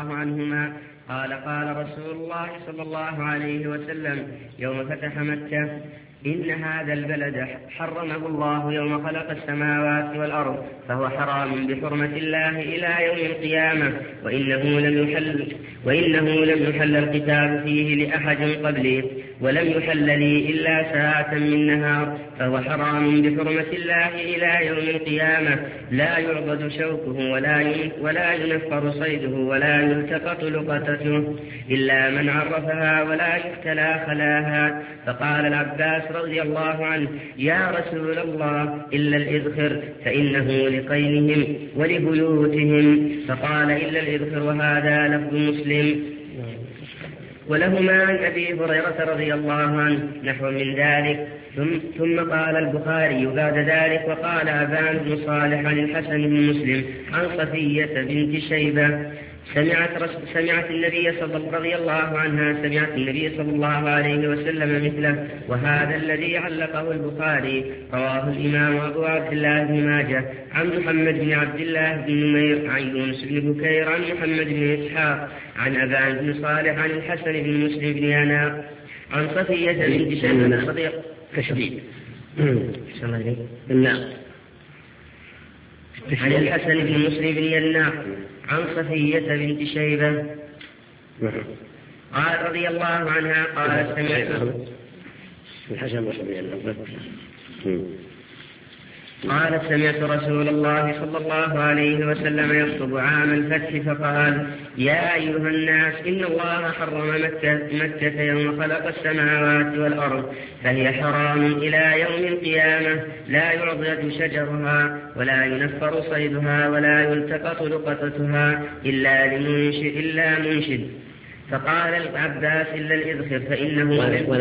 الله عنهما قال قال رسول الله صلى الله عليه وسلم يوم فتح مكة: إن هذا البلد حرمه الله يوم خلق السماوات والأرض، فهو حرام بحرمة الله إلى يوم القيامة، وإنه لم يحل القتال فيه لأحد قبلي، ولم يحل لي إلا ساعة من نهار، فهو حرام بحرمة الله إلى يوم القيامة، لا يعضد شوكه ولا ينفر صيده ولا يلتقط لقطته إلا من عرفها ولا يختلى خلاها. فقال العباس رضي الله عنه: يا رسول الله إلا الإذخر فإنه لقينهم ولبيوتهم. فقال: إلا الإذخر، وهذا لفظ مسلم. ولهما عن أبي هريرة رضي الله عنه نحو من ذلك. ثم قال البخاري بعد ذلك: وقال أبان بن صالح عن الحسن بن مسلم عن صفية بنت شيبة سمعت النبي رضي الله عنها سمعت النبي صلى الله عليه وسلم مثله. وهذا الذي علقه البخاري رواه الإمام أبو عبد الله بن ماجه عن محمد بن عبد الله بن نمير عن يونس بن بكير عن محمد بن إسحاق عن أبان بن صالح عن الحسن بن مسلم بن يناق عن صفية بنت شيبة صديق تشديد عن الحسن بن مسلم بن يناق عن صفية بنت شيبة قال رضي الله عنها قال: سمعت رسول الله صلى الله عليه وسلم يخطب عام الفتح فقال: يا أيها الناس، إن الله حرم مكة يوم خلق السماوات والأرض، فهي حرام إلى يوم القيامة، لا يعضد شجرها ولا ينفر صيدها ولا يلتقط لقطتها إلا منشد. فقال العباس: إلا الإذخر فإنه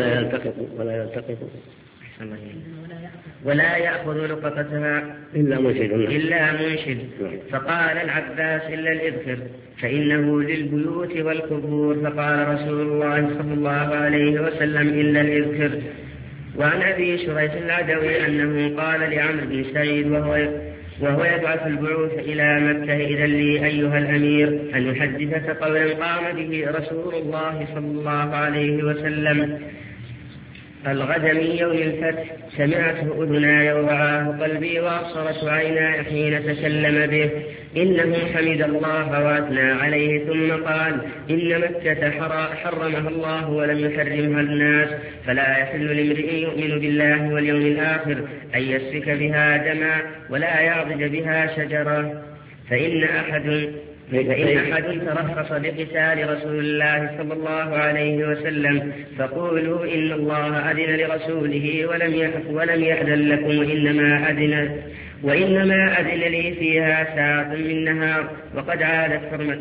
ولا يأخذ لقطتها إلا منشد. فقال العباس: إلا الإذخر فإنه للبيوت والقبور. فقال رسول الله صلى الله عليه وسلم: إلا الإذخر. وعن أبي شريح العدوي أنه قال لعمرو بن سعيد وهو يبعث البعوث إلى مكة: إذا لي أيها الأمير أن يحدثك قولا قام به رسول الله صلى الله عليه وسلم الغد من يوم الفتح، سمعته أذناي ووعاه قلبي وأبصرت عيناي حين تكلم به، إنه حمد الله وأثنى عليه ثم قال: إن مكة حرمها الله ولم يحرمها الناس، فلا يحل لامرئ يؤمن بالله واليوم الآخر أن يسفك بها دما ولا يعضد بها شجرة. فإن أحد ترخص بقتال رسول الله صلى الله عليه وسلم فقولوا: إن الله أذن لرسوله ولم يأذن لكم، وإنما أذن لي فيها ساعة من نهار، وقد عادت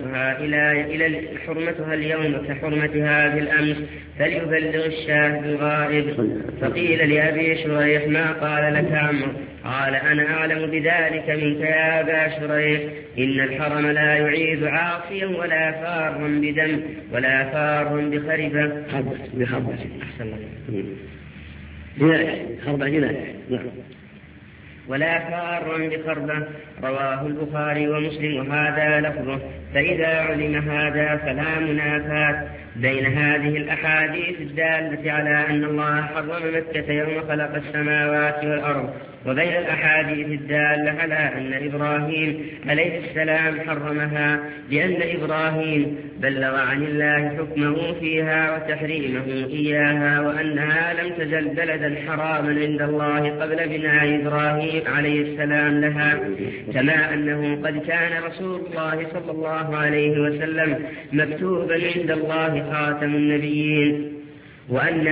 حرمتها اليوم كحرمتها بالأمس، فليبلغ الشاهد الغائب. فقيل لأبي شريح: ما قال لك عمرو؟ قال: أنا أعلم بذلك منك يا أبا شريح. إن الحرم لا يعيد عاصيا ولا فارا بدم ولا فارا بخربة. ولا فارا بخربة. رواه البخاري ومسلم وهذا لفظه. فإذا علم هذا فلا منافاة بين هذه الأحاديث الدالة على أن الله حرم مكة يوم خلق السماوات والأرض، وبين الأحاديث الدالة على أن إبراهيم عليه السلام حرمها، لأن إبراهيم بلغ عن الله حكمه فيها وتحريمه إياها، وأنها لم تزل بلدا حراما عند الله قبل بناء إبراهيم عليه السلام لها، كما أنه قد كان رسول الله صلى الله عليه وسلم مكتوبا عند الله خاتم النبيين، وإن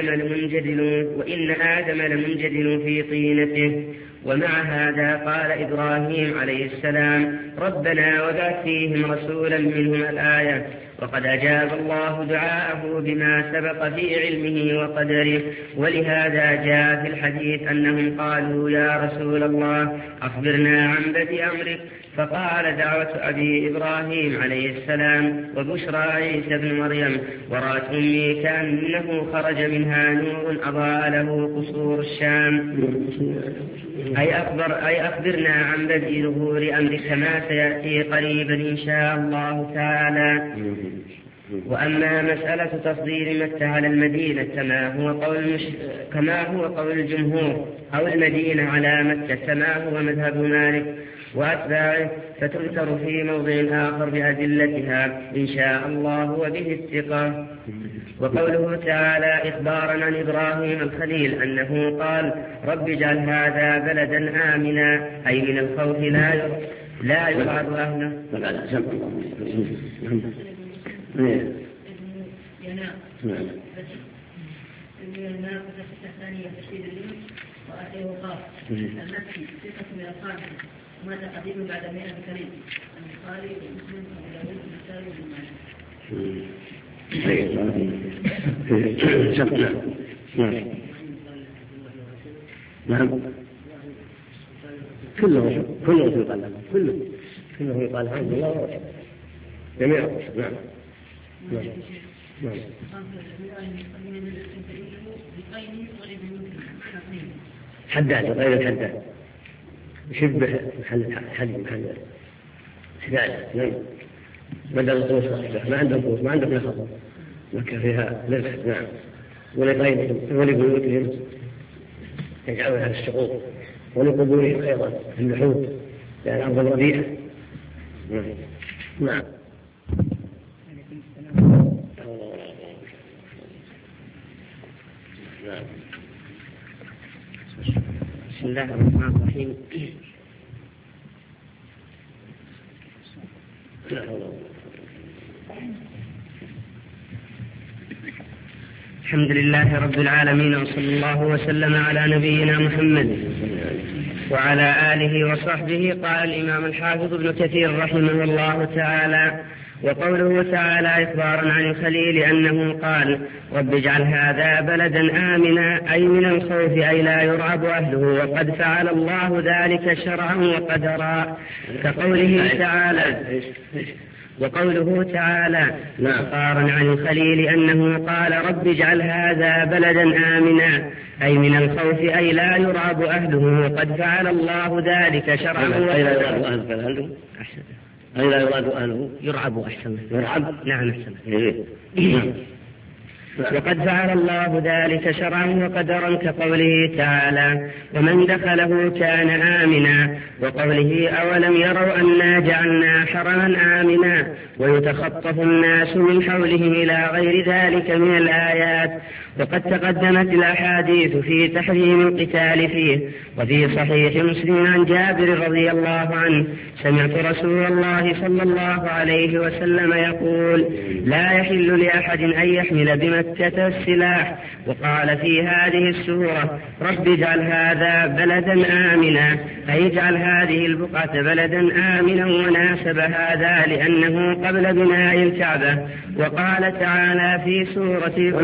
آدم لمنجدل في طينته. ومع هذا قال إبراهيم عليه السلام: ربنا وبعث فيهم رسولا منهم الآية. وقد أجاب الله دعاءه بما سبق في علمه وقدره. ولهذا جاء في الحديث أنهم قالوا: يا رسول الله أخبرنا عن بدء أمرك، فقال دعوة أبي إبراهيم عليه السلام وبشرى عيسى بن مريم ورأت أمي كأنه خرج منها نور أضاء له قصور الشام. أي أخبرنا عن بدء ظهور أمرك ما سيأتي قريبا إن شاء الله تعالى. وأما مسألة تصدير مكة على المدينة كما هو قول الجمهور أو المدينة على مكة كما هو مذهب مالك وأتباعه فتذكر في موضع آخر بأدلتها إن شاء الله وبه الثقة. وقوله تعالى إخبارا عن إبراهيم الخليل أنه قال رب اجعل هذا بلدا آمنا أي من الخوف لا يرعب أهله. ما تقديم بعد 100 كريم البخاري ومسلم وابو داود والنسائي نعم كله يقال كله يقال الحمد لله جميع نعم حداد غير الحداد يشبه محل سباله. نعم بدل القوس ما عندهم قوس ما عندهم نخل مكة فيها لرس. نعم ولبيوتهم يجعلونها للسقوط ولقبورهم أيضا اللحوم لأن الأرض الربيعة. نعم بسم الله الرحمن الرحيم. الحمد لله رب العالمين وصلى الله وسلم على نبينا محمد وعلى آله وصحبه. قال الإمام الحافظ ابن كثير رحمه الله تعالى وقوله تعالى إخبارا عن الخليل أنه قال رب اجعل هذا بلدا آمنا أي من الخوف أي لا يرعب أهله وقد فعل الله ذلك شرعا وقدرا وقوله تعالى إخبارا عن الخليل أنه قال رب اجعل هذا بلدا آمنا أي من الخوف أي لا يرعب أهله وقد فعل الله ذلك شرعا وقدرا. أي لا يراد أهله يرعب أحسن. يرعب نعم أحسن. وقد فعل الله ذلك شرعا وقدرا كقوله تعالى ومن دخله كان آمنا وقوله أولم يروا أنا جعلنا حرما آمنا ويتخطف الناس من حولهم إلى غير ذلك من الآيات. وقد تقدمت الأحاديث في تحريم القتال فيه. وفي صحيح مسلم عن جابر رضي الله عنه سمعت رسول الله صلى الله عليه وسلم يقول لا يحل لأحد أن يحمل بمكة السلاح. وقال في هذه السورة رب اجعل هذا بلدا آمنا أي اجعل هذه البقعة بلدا آمنا وناسب هذا لأنه قبل بناء الكعبة. وقال تعالى في سورة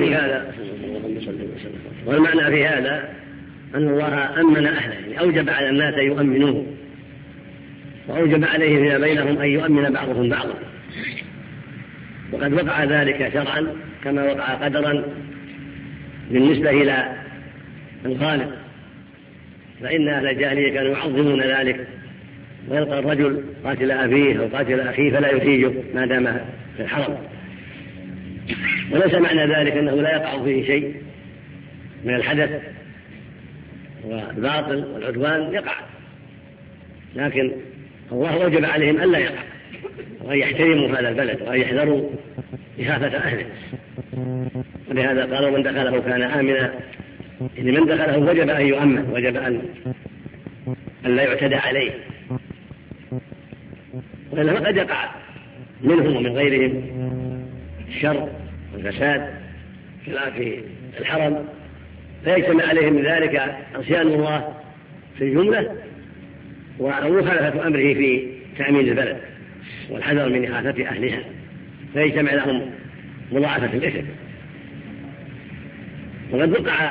والمعنى في هذا أن الله أمن أهله يعني أوجب على الناس أن يؤمنوه وأوجب عليهم فيما بينهم أن يؤمن بعضهم بعضا. وقد وقع ذلك شرعا كما وقع قدرا بالنسبة إلى الخالق. فإن أهل الجاهلية كانوا يعظمون ذلك ويلقى الرجل قاتل أبيه أو قاتل أخيه فلا يحيجه ما دام في الحرم. وليس معنى ذلك أنه لا يقع فيه شيء من الحدث والباطل والعدوان يقع، لكن الله وجب عليهم ألا يقع وأن يحترموا هذا البلد وأن يحذروا إخافة أهله. ولهذا قالوا من دخله كان آمنا، إن من دخله وجب أن يؤمن، وجب أن لا يعتدى عليه. وإنما قد يقع منهم ومن غيرهم الشر والفساد في الحرم فيجتمع عليهم ذلك عصيان الله في الجملة ومخالفة أمره في تأمين البلد والحذر من إخافة أهلها، فيجتمع لهم مضاعفة الإثم. وقد وقع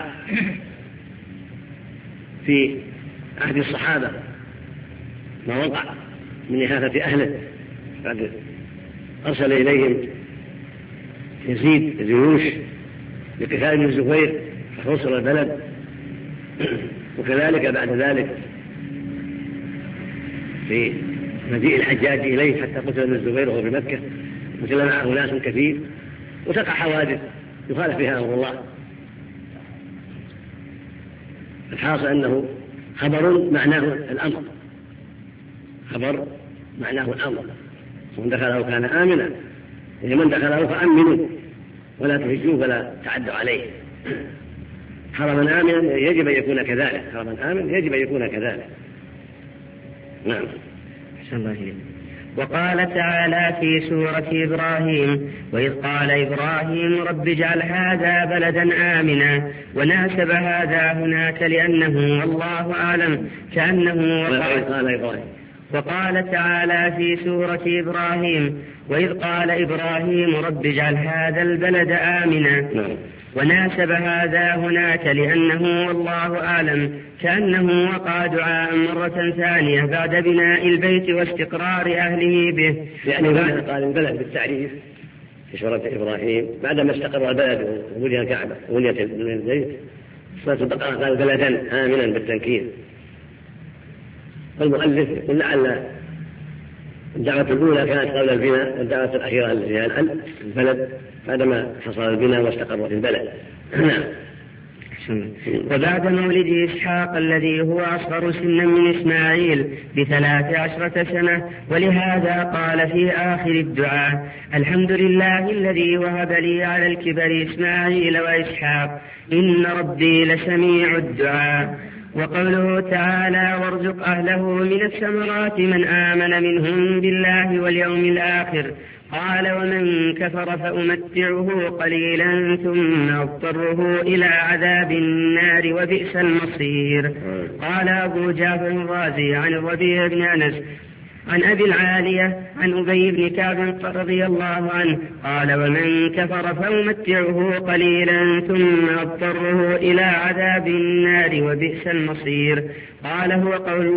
في عهد الصحابة ما وقع من إخافة أهله بعد أرسل إليهم يزيد الجيوش لقتال بن الزبير فحوصر البلد، وكذلك بعد ذلك في مجيء الحجاج إليه حتى قتل ابن الزبير وهو بمكة، قتل معه ناس كثير، وتقع حوادث يخالف فيها أمر الله. الحاصل أنه خبر معناه الأمر، خبر معناه الأمر، ومن دخله كان آمنا، ومن دخله فأمنوا ولا تهجوه ولا تعدوا عليه. حرما آمنا يجب أن يكون كذلك، حرما آمنا يجب أن يكون كذلك. نعم. أحسن الله إليك. وقال تعالى في سورة إبراهيم: وإذ قال إبراهيم رب اجعل هذا بلدا آمنا، وناسب هذا هناك لأنه والله أعلم كأنه وقال تعالى في سورة إبراهيم: وإذ قال إبراهيم رب اجعل هذا البلد آمنا، وناسب هذا هناك لأنه والله أعلم كأنه وقع دعاء مرة ثانية بعد بناء البيت واستقرار أهله به. يعني قال البلد بالتعريف في سورة إبراهيم بعدما استقر البلد وبني الكعبة وبنيت البيت، سورة البقرة قال بلدا آمنا بالتنكير. فالمؤلف يقول لعل الدعوة الأولى كانت قبل البناء، والدعوة الأخيرة التي هي البلد بعدما حصل البناء واستقر في البلد. وبعد مولد إسحاق الذي هو أصغر سنا من إسماعيل ب13 سنة، ولهذا قال في آخر الدعاء: الحمد لله الذي وهب لي على الكبر إسماعيل وإسحاق إن ربي لسميع الدعاء. وقوله تعالى: وارزق أهله من الثمرات من آمن منهم بالله واليوم الآخر، قال: ومن كفر فأمتعه قليلا ثم أضطره إلى عذاب النار وبئس المصير. قال أبو جعفر الرازي عن الربيع بن أنس عن أبي العالية عن أبي بن كعب رضي الله عنه قال: ومن كفر فأمتعه قليلا ثم أضطره إلى عذاب النار وبئس المصير. قال هو قول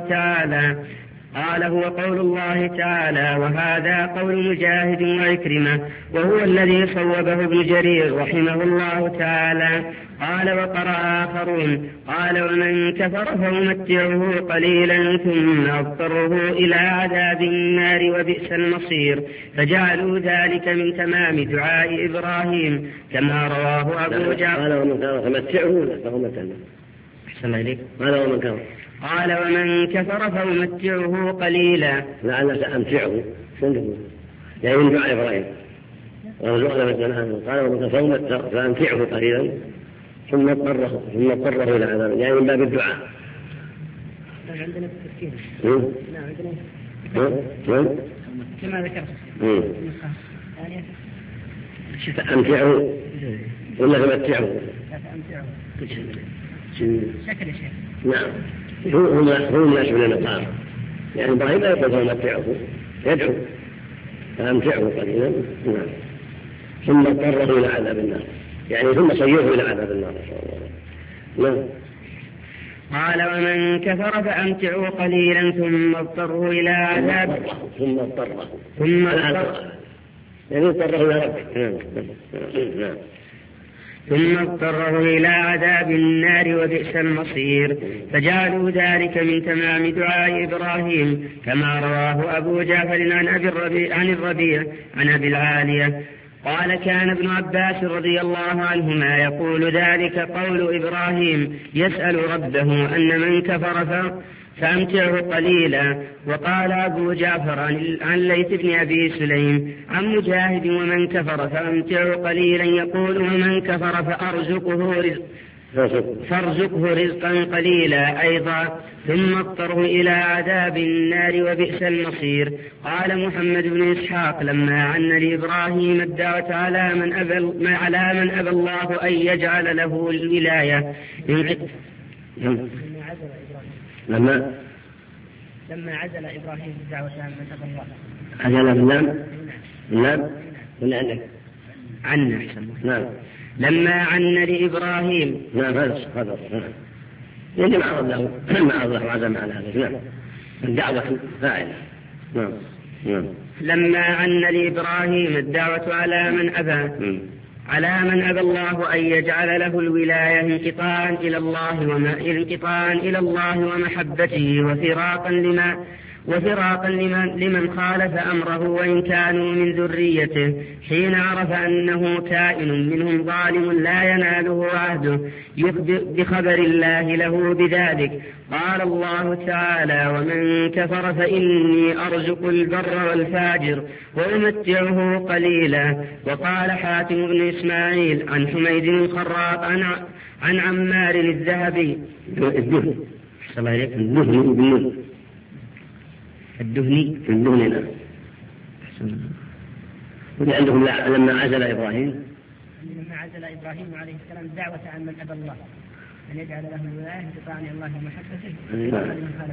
الله تعالى وهذا قول مجاهد وعكرمة، وهو الذي صوبه ابن جرير رحمه الله تعالى. قال وقرأ آخرون قال: ومن كفر فأمتعه قليلا ثم أضطره إلى عذاب النار وبئس المصير، فجعلوا ذلك من تمام دعاء إبراهيم كما رواه أبو جعفر. قال: ومن كفر فأمتعه فأمتعه. أحسن إليك. قال: ومن كفر فأمتعه قليلا. لعل سأمتعه يعني من دعاء إبراهيم ورزقنا مثلا. قال: ومن كفر فأمتعه قليلا ثم اضطره إلى عذاب، يعني من باب الدعاء. عندنا التفكير. عندنا كما ذكرت. فأمتعه ولا فمتعه؟ شكل يا شيخ. نعم. هو الناس من المقام، يعني إبراهيم لا يقول فمتعه، يدعو فأمتعه قليلا. نعم. ثم اضطره إلى عذاب النار، يعني ثم صيره إلى عذاب النار. نعم. قال: ومن كفر فأمتعه قليلا ثم اضطره إلى عذاب ثم اضطره يعني اضطره إلى ربه. نعم. ثم اضطره إلى عذاب النار وبئس المصير، فجعلوا ذلك من تمام دعاء إبراهيم كما رواه أبو جعفر عن الربيع عن أبي العالية قال: كان ابن عباس رضي الله عنهما يقول ذلك قول إبراهيم يسأل ربه أن من كفر فأمتعه قليلا. وقال أبو جعفر عن ليث بن أبي سليم عن مجاهد: ومن كفر فأمتعه قليلا يقول: ومن كفر فارزقه رزقا قليلا أيضا ثم اضطره إلى عذاب النار وبئس المصير. قال محمد بن إسحاق: لما عن لإبراهيم الدعوة على من أبى الله أن يجعل له الولاية لما عزل إبراهيم الدعوة عن من أبى الله. عزل بالنام ولا عندك؟ عنا. نعم. لما عن لإبراهيم. نعم. هذا يعني ما عرض له عزم على هذا. نعم. الدعوة فاعلة نعم. نعم. لما عن لإبراهيم الدعوة على من أبى الله أن يجعل له الولاية انقطاعا إلى الله ومحبته وفراقا لمن خالف أمره وإن كانوا من ذريته، حين عرف أنه كائن منهم ظالم لا يناله عهده بخبر الله له بذلك. قال الله تعالى: ومن كفر فإني أرزق البر والفاجر وأمتعه قليلا. وقال حاتم بن إسماعيل عن حميد الخراط عن عمار الذهبي الدهني نعم. ولأنهم لما عزل إبراهيم عليه السلام دعوة عن من أبى الله أن يجعل له الولاية انقطاعا إلى الله ومحبته لمن خالف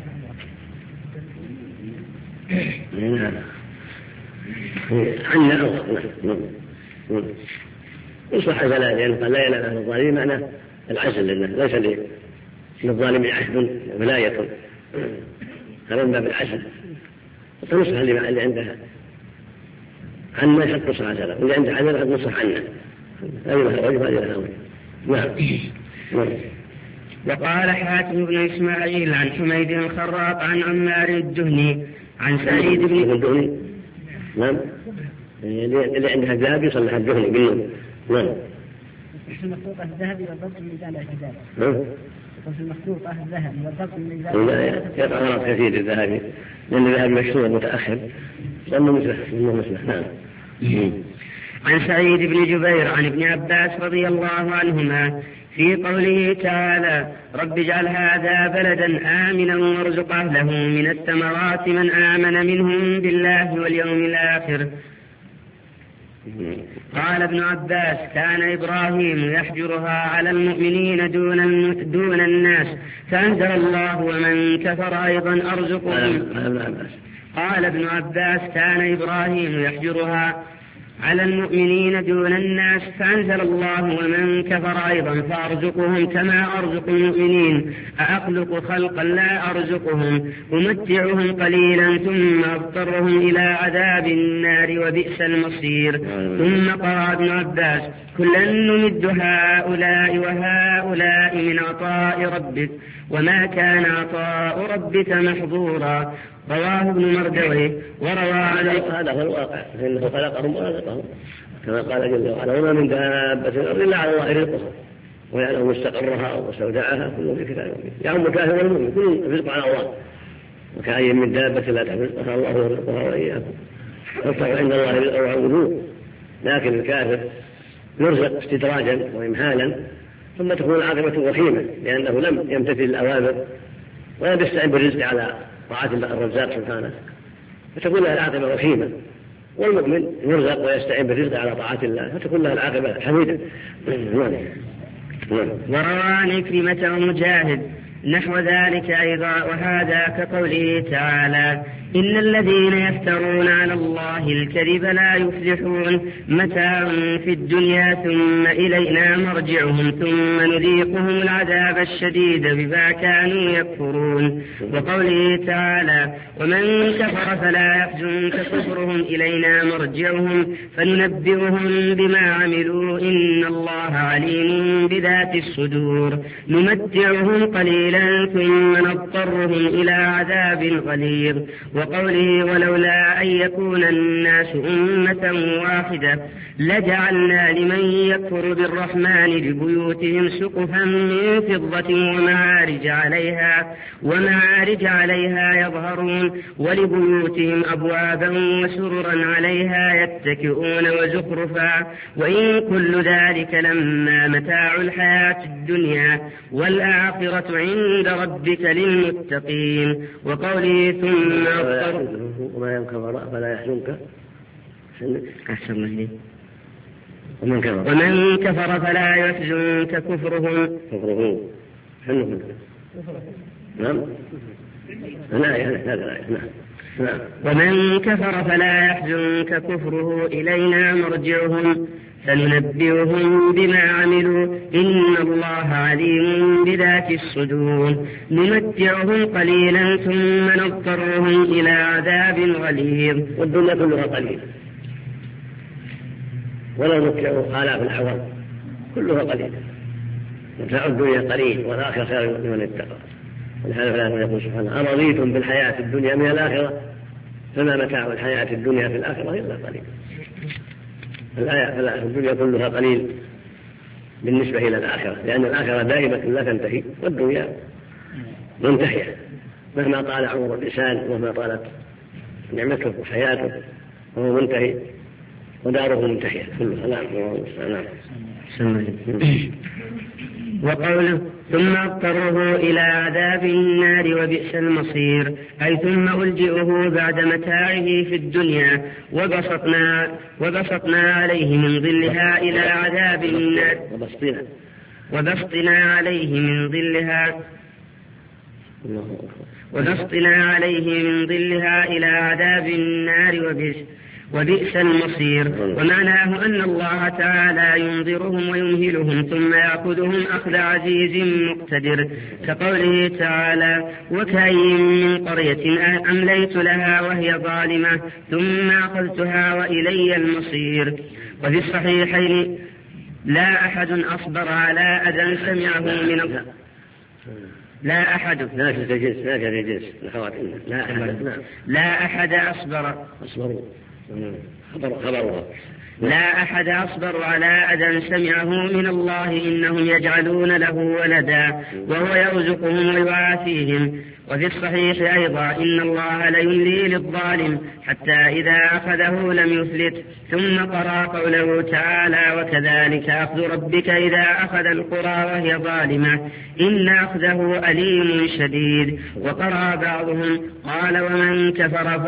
أمره. يصلح الولاية لأنه قال لا ينال أهل الظالمين معنى العزل، لأنه ليس للظالم عهد ولاية، هذا من باب العزل. فنصح اللي عنده عنا يحب نصح عزله، واللي عنده عزله يحب نصح عنا. أيها الرجل هذه نعم. وقال حاتم بن إسماعيل عن حميد الخراط عن عمار الدهني عن سعيد بن الدهني. نعم. اللي عندها ذهب يصلح الدهني بالنون. نعم. المخلوطة الذهبي والضبط من ميزان الاعتدال. وفي المخلوطة الذهب والضبط من ميزان يقع غلط كثير الذهبي، لأن الذهب مشهور متأخر لأنه مثله. نعم. عن سعيد بن جبير عن ابن عباس رضي الله عنهما في قوله تعالى: رب اجعل هذا بلدا آمنا وارزق أهله من الثمرات من آمن منهم بالله واليوم الآخر. قال ابن عباس: كان إبراهيم يحجرها على المؤمنين دون الناس، فأنزل الله: ومن كفر أيضا أرزقهم. قال ابن عباس: كان إبراهيم يحجرها على المؤمنين دون الناس، فأنزل الله: ومن كفر أيضا فأرزقهم كما أرزق المؤمنين، أأخلق خلقا لا أرزقهم، أمتعهم قليلا ثم أضطرهم إلى عذاب النار وبئس المصير. ثم قرأ ابن عباس: كلا نمد هؤلاء وهؤلاء من عطاء ربك وما كان عطاء ربك محظورا. رواه ابن مردويه. وروى عليه هذا هو الواقع، فإنه خلقهم ورزقهم كما قال جل وعلا: وما من دابة إلا على الله رزقها ويعلم مستقرها ومستودعها كل في كتاب مبين. يعم الكافر والمؤمن كل رزق على الله، وكأي من دابة لا تحمل رزقها الله يرزقها وإياكم، فاتقوا عند الله رزقا واعبدوه. لكن الكافر يرزق استدراجا وإمهالا، ثم تكون العاقبة وخيمة لأنه لم يمتثل الأوامر ولم يستعن بالرزق على طاعة الرزاق سبحانه، فتكون له العاقبة وخيمة. والمؤمن يرزق ويستعين بالرزق على طاعة الله، فتكون له العاقبة حميدة. وروى عن كلمة ومجاهد نحو ذلك أيضا، وهذا كقوله تعالى: إن الذين يفترون على الله الكذب لا يفلحون، متاع في الدنيا ثم إلينا مرجعهم ثم نذيقهم العذاب الشديد بما كانوا يكفرون. وقوله تعالى: ومن كفر فلا يحزنك كفرهم إلينا مرجعهم فننبئهم بما عملوا إن الله عليم بذات الصدور، نمتعهم قليلا ثم نضطرهم إلى عذاب غليظ. وقوله: ولولا أن يكون الناس أمة واحدة لجعلنا لمن يكفر بالرحمن لبيوتهم سقفا من فضة ومعارج عليها يظهرون، ولبيوتهم أبوابا وسررا عليها يتكئون وزخرفا، وإن كل ذلك لما متاع الحياة الدنيا والآخرة عند ربك للمتقين. وقوله: ثم وما ينكفر فلا يحزنك ومن كفر فلا يحزنك كفرهم. نعم. لا هذا نعم. ومن كفر فلا يحزنك كفره إلينا مرجعهم فننبئهم بما عملوا إن الله عليم بذات الصدور نمتعهم قليلا ثم نضطرهم إلى عذاب غليظ. والدنيا كلها قليل ولو متعوا آلاف الأعوام كلها قليل. متاع الدنيا قليل والآخرة خير لمن اتقى. ولهذا فلا يقول سبحانه أرضيتم بالحياة الدنيا من الآخرة فما متاع الحياة الدنيا في الآخرة إلا قليل. الآية الدنيا كلها قليل بالنسبة إلى الآخرة، لأن الآخرة دائمة لا تنتهي والدنيا منتهية مهما طال عمر الإنسان ومهما طالت نعمته وحياته وهو منتهي وداره منتهية كلها. نعم. وقوله ثم اضطره إلى عذاب النار وبئس المصير أي ثم ألجئه بعد متاعه في الدنيا وبسطنا عليه من ظلها إلى عذاب النار وبسطنا عليه من ظلها إلى عذاب النار وبئس المصير. ومعناه أن الله تعالى ينظرهم ويمهلهم ثم يأخذهم أخذ عزيز مقتدر كقوله تعالى وكأين من قرية أمليت لها وهي ظالمة ثم أخذتها وإلي المصير. وفي الصحيحين لا أحد أصبر على أذى سمعه من الله لا أحد أصبر على أذى سمعه من الله إنهم يجعلون له ولدا وهو يرزقهم ويعافيهم. وفي الصحيح أيضا إن الله ليملي للظالم حتى إذا أخذه لم يفلت. ثم قرأ قوله تعالى وكذلك أخذ ربك إذا أخذ القرى وهي ظالمة إن أخذه أليم شديد. وقرأ بعضهم قال ومن كفر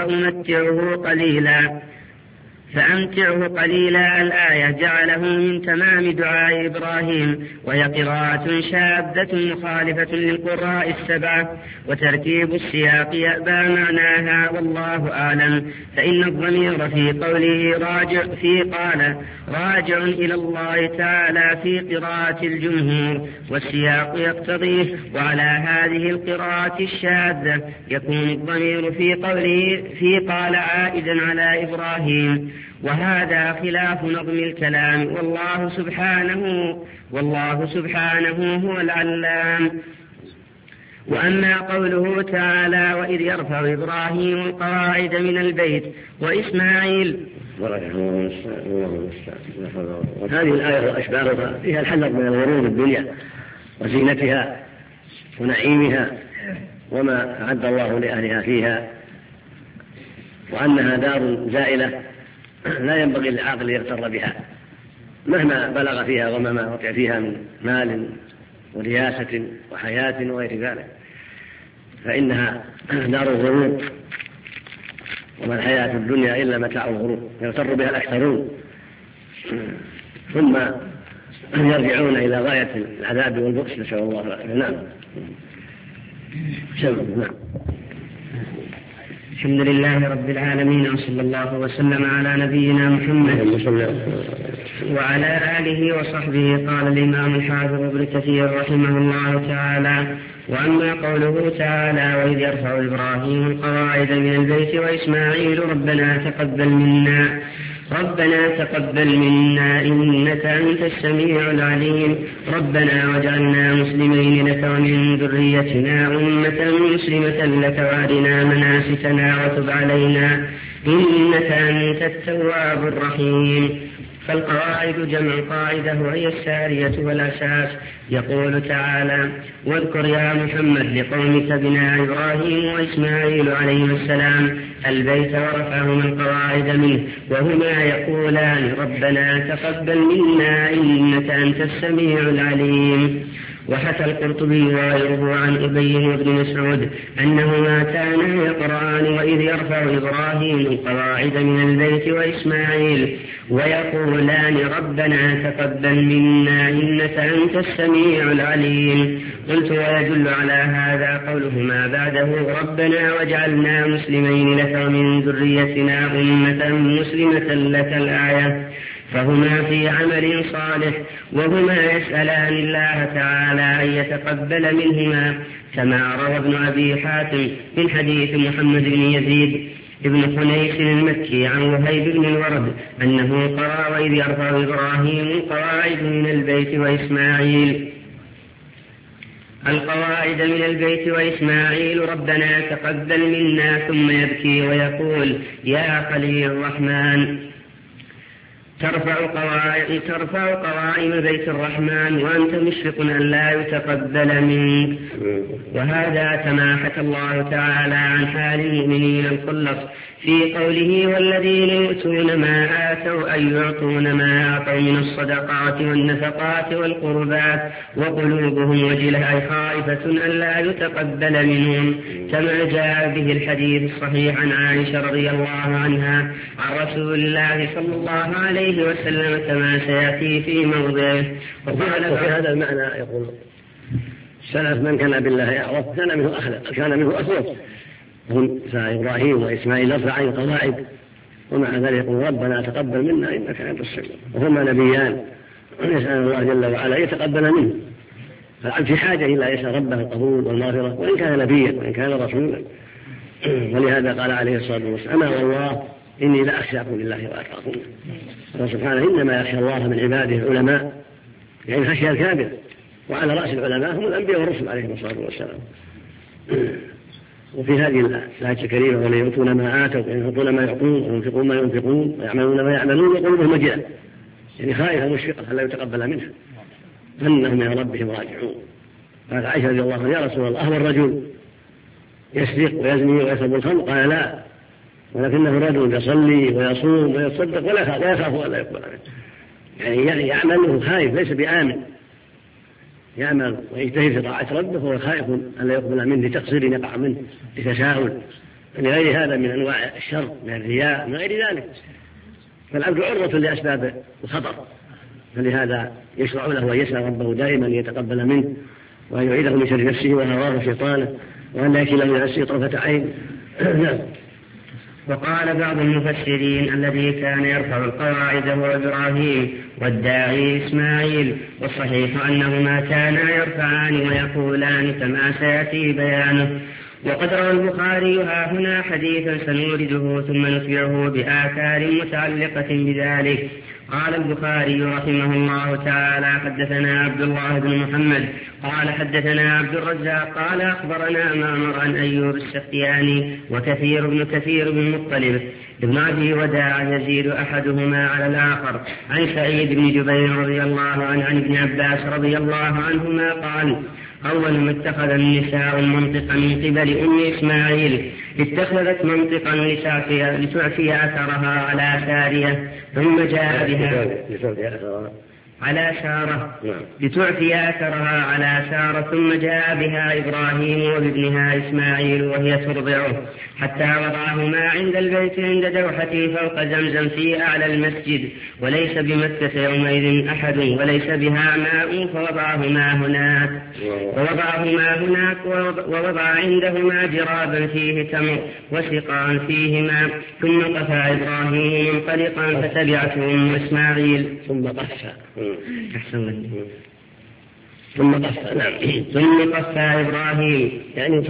فأمتعه قليلا الآية جعله من تمام دعاء إبراهيم. وهي قراءة شاذة مخالفة للقراء السبعة وترتيب السياق يأبى معناها والله أعلم. فإن الضمير في قوله راجع إلى الله تعالى في قراءة الجمهور والسياق يقتضيه. وعلى هذه القراءة الشاذة يكون الضمير في قال عائدا على إبراهيم وهذا خلاف نظم الكلام والله سبحانه هو العلام. وأما قوله تعالى وإذ يرفع إبراهيم القواعد من البيت وإسماعيل هذه الآية وأشباهها فيها الحذر من الغرور بالدنيا وزينتها ونعيمها وما أعد الله لأهلها فيها وأنها دار زائلة لا ينبغي للعاقل يغتر بها مهما بلغ فيها ومهما وقع فيها من مال ورياسة وحياة وغير ذلك فإنها دار الغرور وما الحياة الدنيا إلا متاع الغرور يغتر بها الأكثرون ثم يرجعون إلى غاية العذاب والبؤس نسأل الله العافية. نعم. الحمد لله رب العالمين وصلى الله وسلم على نبينا محمد وعلى آله وصحبه. قال الإمام الحافظ ابن كثير رحمه الله تعالى وأما قوله تعالى وإذ يرفع إبراهيم القواعد من البيت وإسماعيل ربنا تقبل منا إنك أنت السميع العليم ربنا واجعلنا مسلمين لك ومن ذريتنا أمة مسلمة لك وأرنا مناسكنا وتب علينا إنك أنت التواب الرحيم. فالقواعد جمع قاعدة وهي السارية والأساس. يقول تعالى واذكر يا محمد لقومك بناء إبراهيم وإسماعيل عليهما السلام البيت ورفعهما القواعد منه وهما يقولان ربنا تقبل منا إنك أنت السميع العليم. وحكى القرطبي وغيره عن أبي وابن مسعود أنهما كانا يقرآن وإذ يرفع إبراهيم القواعد من البيت وإسماعيل ويقولان ربنا تقبل منا إنك أنت السميع العليم. قلت ويدل على هذا قولهما بعده ربنا واجعلنا مسلمين لك ومن ذريتنا أمة مسلمة لك الآية، فهما في عمل صالح وهما يسألان الله تعالى أن يتقبل منهما، كما روى ابن أبي حاتم من حديث محمد بن يزيد ابن خنيس المكي عن وهيب بن الورد أنه قرأ وإذ يرفع إبراهيم القواعد من البيت وإسماعيل ربنا تقبل منا، ثم يبكي ويقول يا خليل الرحمن ترفع قوائم بيت الرحمن وأنت مشفق أن لا يتقبل منك. وهذا كما حكى الله تعالى عن حال المؤمنين الخلص في قوله والذين يؤتون ما آتوا أي يعطون ما أعطوا من الصدقات والنفقات والقربات وقلوبهم وجلة أي خائفة أن لا يتقبل منهم، كما جاء به الحديث الصحيح عن عائشة رضي الله عنها عن رسول الله صلى الله عليه وسلم كما سيأتي في موضعه. وفي هذا المعنى يقول سلف من كان بالله أعرف كان منه أخلص، هم إبراهيم وإسماعيل يرفعان القواعد ومع ذلك يقول ربنا تقبل منا إنك أنت السميع، وهما نبيان ونسأل الله جل وعلا يتقبل منه، فالعبد في حاجة إلى يسأل ربه القبول والمغفرة وإن كان نبيا وإن كان رسولا. ولهذا قال عليه الصلاة والسلام أما والله إني لا أخشاكم لله وأتقاكم. الله سبحانه إنما يخشى الله من عباده العلماء، يعني خشية الكابر، وعلى رأس العلماء هم الأنبياء والرسل عليهم الصلاة والسلام. وفي هذه الآية الكريمة ولا يؤتون ما آتوا ويعطون ما يعطون وينفقون ما ينفقون ويعملون ما يعملون وقلوبهم وجلة، يعني خائفة مشفقة لا يتقبل منها أنهم إلى ربهم راجعون. قال عائشة رضي الله عنها يا رسول الله أهو الرجل يسرق ويزني ويشرب الخمر؟ قال لا، ولكنه رجل يصلي ويصوم ويتصدق ولا يخاف أن لا يقبل منه، يعني يعمل خائف ليس بآمن، يعمل ويجتهد في طاعة ربه وهو خائف أن لا يقبل منه لتقصير يقع منه لتساهل لغير هذا من أنواع الشر من الرياء من غير ذلك. فالعبد عرضة لأسباب الخطر، فلهذا يشرع له أن يسأل ربه دائما يتقبل منه وأن يعيده من شر نفسه وهواه وشيطانه وأن لا يكله من نفسه طرفة عين. وقال بعض المفسرين الذي كان يرفع القواعد هو إبراهيم والداعي إسماعيل، والصحيح أنهما كانا يرفعان ويقولان كما سيأتي بيانه. وقد روى البخاري هنا حديثا سنورده ثم نتبعه بآثار متعلقة بذلك. قال البخاري رحمه الله تعالى حدثنا عبد الله بن محمد قال حدثنا عبد الرزاق قال أخبرنا معمر عن أيوب السختياني وكثير بن مطلب ابن أبي وداع يزيد أحدهما على الآخر عن سعيد بن جبير رضي الله عنه عن ابن عباس رضي الله عنهما قال أول ما اتخذ النساء المنطق من قبل أم إسماعيل اتخذت منطقا لتعفي أثرها على سارية ثم جاء بها على سارة لتعفي أثرها على سارة ثم جاء بها إبراهيم وابنها إسماعيل وهي ترضعه حتى وضعهما عند البيت عند دوحته فوق زمزم في أعلى المسجد وليس بمكة يومئذ أحد وليس بها ماء فوضعهما هناك ووضع عندهما جرابا فيه تمر وسقاء فيه ماء ثم قفى إبراهيم منطلقا فتبعته أم إسماعيل ثم قفى إبراهيم يعني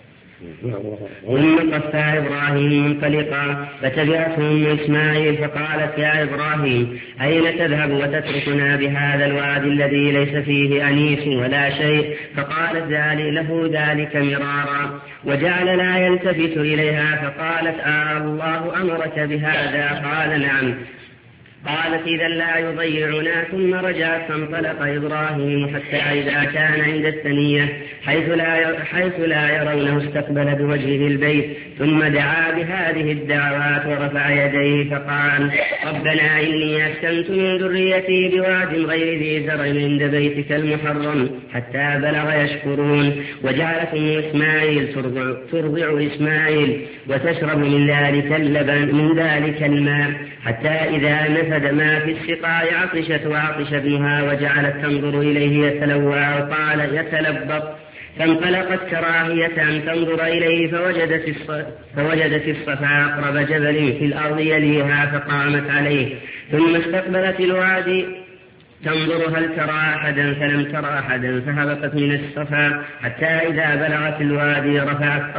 ثم قفى إبراهيم منطلقا فتبعته أم إسماعيل فقالت يا إبراهيم أين تذهب وتتركنا بهذا الوادي الذي ليس فيه أنيس ولا شيء؟ فقالت له ذلك مرارا وجعل لا يلتفت إليها فقالت الله أمرك بهذا؟ قال نعم. قالت إذا لا يضيعنا. ثم رجعت فانطلق إبراهيم حتى إذا كان عند الثنية حيث لا يرونه استقبل بوجهه البيت، ثم دعا بهذه الدعوات ورفع يديه فقال: ربنا إني أسكنت من ذريتي بواد غير ذي زرع عند بيتك المحرم حتى بلغ يشكرون. وجعلت إسماعيل ترضع إسماعيل وتشرب من ذلك الماء حتى إذا نفد ما في السقاء عطشت وعطش ابنها، وجعلت تنظر إليه يتلوى وقال يتلبط، فانطلقت كراهية أن تنظر إليه فوجدت الصفا أقرب جبل في الأرض يليها فقامت عليه، ثم استقبلت الوادي تنظر هل ترى أحدا فلم ترى أحدا، فهبطت من الصفا حتى إذا بلغت الوادي رفعت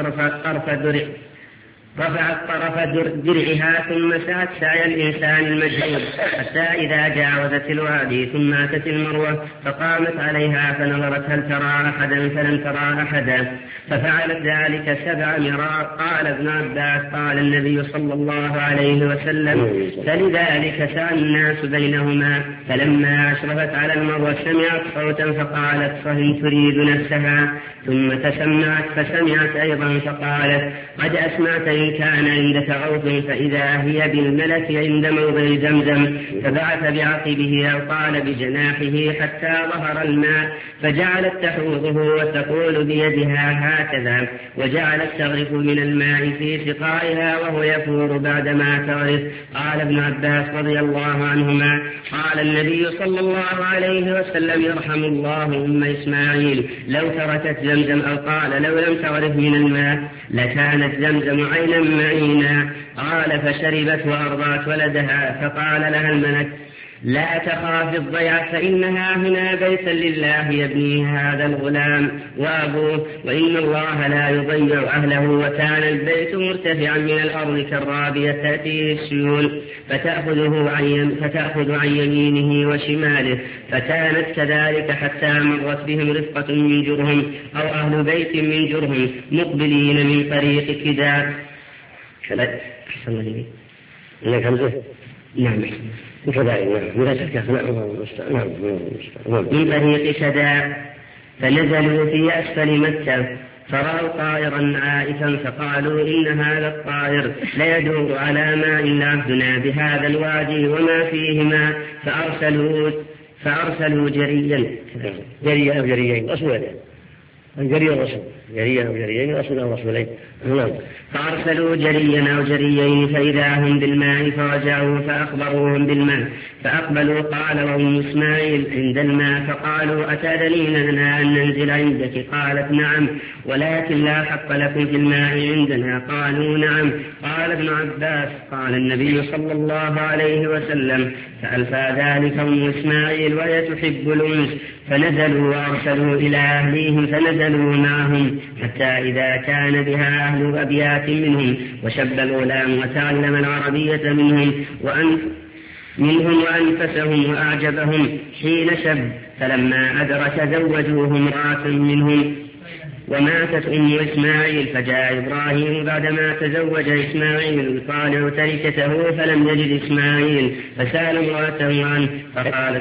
طرف درعها ثم سعت سعي الإنسان المجهول حتى إذا جاوزت الوادي، ثم أتت المروة فقامت عليها فنظرت هل ترى أحدا فلم ترى أحدا، ففعلت ذلك 7 مرات. قال ابن عباس: قال النبي صلى الله عليه وسلم: فلذلك سعى الناس بينهما. فلما أشرفت على المروة سمعت صوتا فقالت: فهم تريد نفسها، ثم تسمعت فسمعت أيضا فقالت: قد أسمعت إن كان عندك غوث، فإذا هي بالملك عند موضع زمزم، فبعث بعقبه أو قال بجناحه حتى ظهر الماء، فجعلت تحوضه وتقول بيدها هكذا، وجعلت تغرف من الماء في سقائها وهو يفور بعدما تغرف. قال ابن عباس رضي الله عنهما: قال النبي صلى الله عليه وسلم: يرحم الله أم إسماعيل، لو تركت زمزم، أو قال لو لم تغرف من الماء لكانت زمزم عينا معينا. قال: فشربت وأرضعت ولدها، فقال لها الملك: لا تخاف الضيعة، فإنها هنا بيتا لله يبني هذا الغلام وأبوه، وإن الله لا يضيع أهله. وكان البيت مرتفعا من الأرض كالرابية تأتيه السيول فتأخذ عن يمينه وشماله، فكانت كذلك حتى مرت بهم رفقة من جرهم أو أهل بيت من جرهم مقبلين من طريق كداء. أحسن الله إليك همزة. نعم من طريق كداء، فنزلوا في أسفل مكة فرأوا طائرا عائفا فقالوا: إن هذا الطائر ليدور على ماء لعبدنا بهذا الوادي وما فيهما، فأرسلوا جريين رسول أو رسولين. فأرسلوا جريا أو جريين فإذا هم بالماء، فرجعوا فأخبروهم بالماء فأقبلوا. قال وهم إسماعيل عند الماء، فقالوا: أتأذنين لنا أن ننزل عندك؟ قالت: نعم، ولكن لا حق لكم في الماء عندنا. قالوا: نعم. قال ابن عباس: قال النبي صلى الله عليه وسلم: فألفى ذلك أم إسماعيل وهي تحب الأنس، فنزلوا وأرسلوا إلى أهليهم فنزلوا معهم حتى إذا كان بها أهل أبيات منهم، وشب الغلام وتعلم العربية منهم وأنفسهم وأعجبهم حين شب، فلما أدرك زوجوه امرأة منهم. وماتت أم إسماعيل، فجاء إبراهيم بعدما تزوج إسماعيل يطالع تركته فلم يجد إسماعيل، فسأل امرأته عنه فقالت: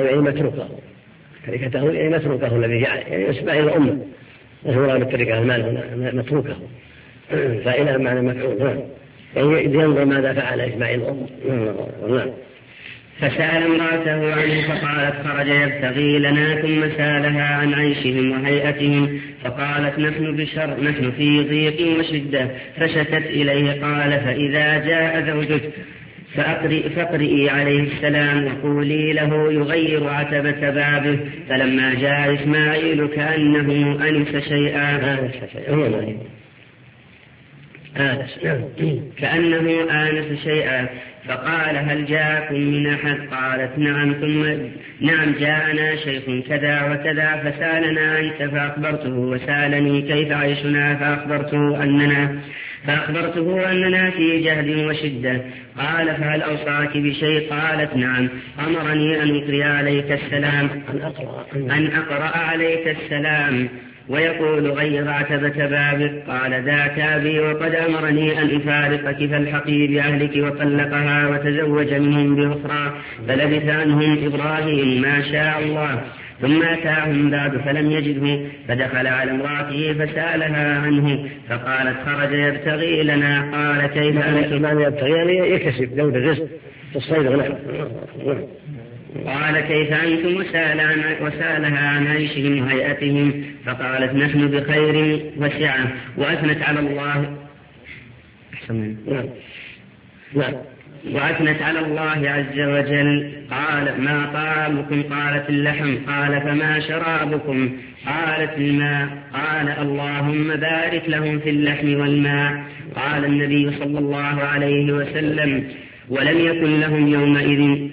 تركته أي متروكه الذي جعل، يعني إسماعيل أمه مشهورة بالتركة، المال متروكه، فإلى معنى مفعول، يعني ينظر ماذا فعل إسماعيل أمه. فسأل امرأته عنه فقالت: خرج يبتغي لنا، ثم سألها عن عيشهم وهيئتهم، فقالت: نحن في ضيق وشدة، فشكت إليه. قال: فإذا جاء زوجك فاقرئي عليه السلام وقولي له يغير عتبة بابه. فلما جاء إسماعيل كأنه آنس شيئا فقال: هل جاءكم من أحد؟ قالت: نعم. ثم نعم جاءنا شيخ كذا وكذا فسألنا عنك فأخبرته، وسألني كيف عيشنا فأخبرته أننا في جهد وشدة. قال: فهل أوصاك بشيء؟ قالت: نعم، أمرني أن أقرأ عليك السلام ويقول غير عتبة بابك. قال ذاك أبي وقد أمرني أن أفارقك فالحقي بأهلك، وطلقها وتزوج منهم بأخرى. فلبث عنهم إبراهيم ما شاء الله، ثم أتاهم بعد فلم يجده، فدخل على امرأته فسألها عنه، فقالت خرج يبتغي لنا. قال كيف أنتم؟ يبتغي يعني يكسب جود الرزق في الصيد ونحن. قال كيف أنتم؟ وسألها عن عيشهم وهيئتهم، فقالت نحن بخير وسعة. وأثنت على الله وأثنت على الله عز وجل. قال ما طعامكم؟ قالت اللحم. قال فما شرابكم؟ قالت الماء. قال اللهم بارك لهم في اللحم والماء. قال النبي صلى الله عليه وسلم ولم يكن لهم يومئذ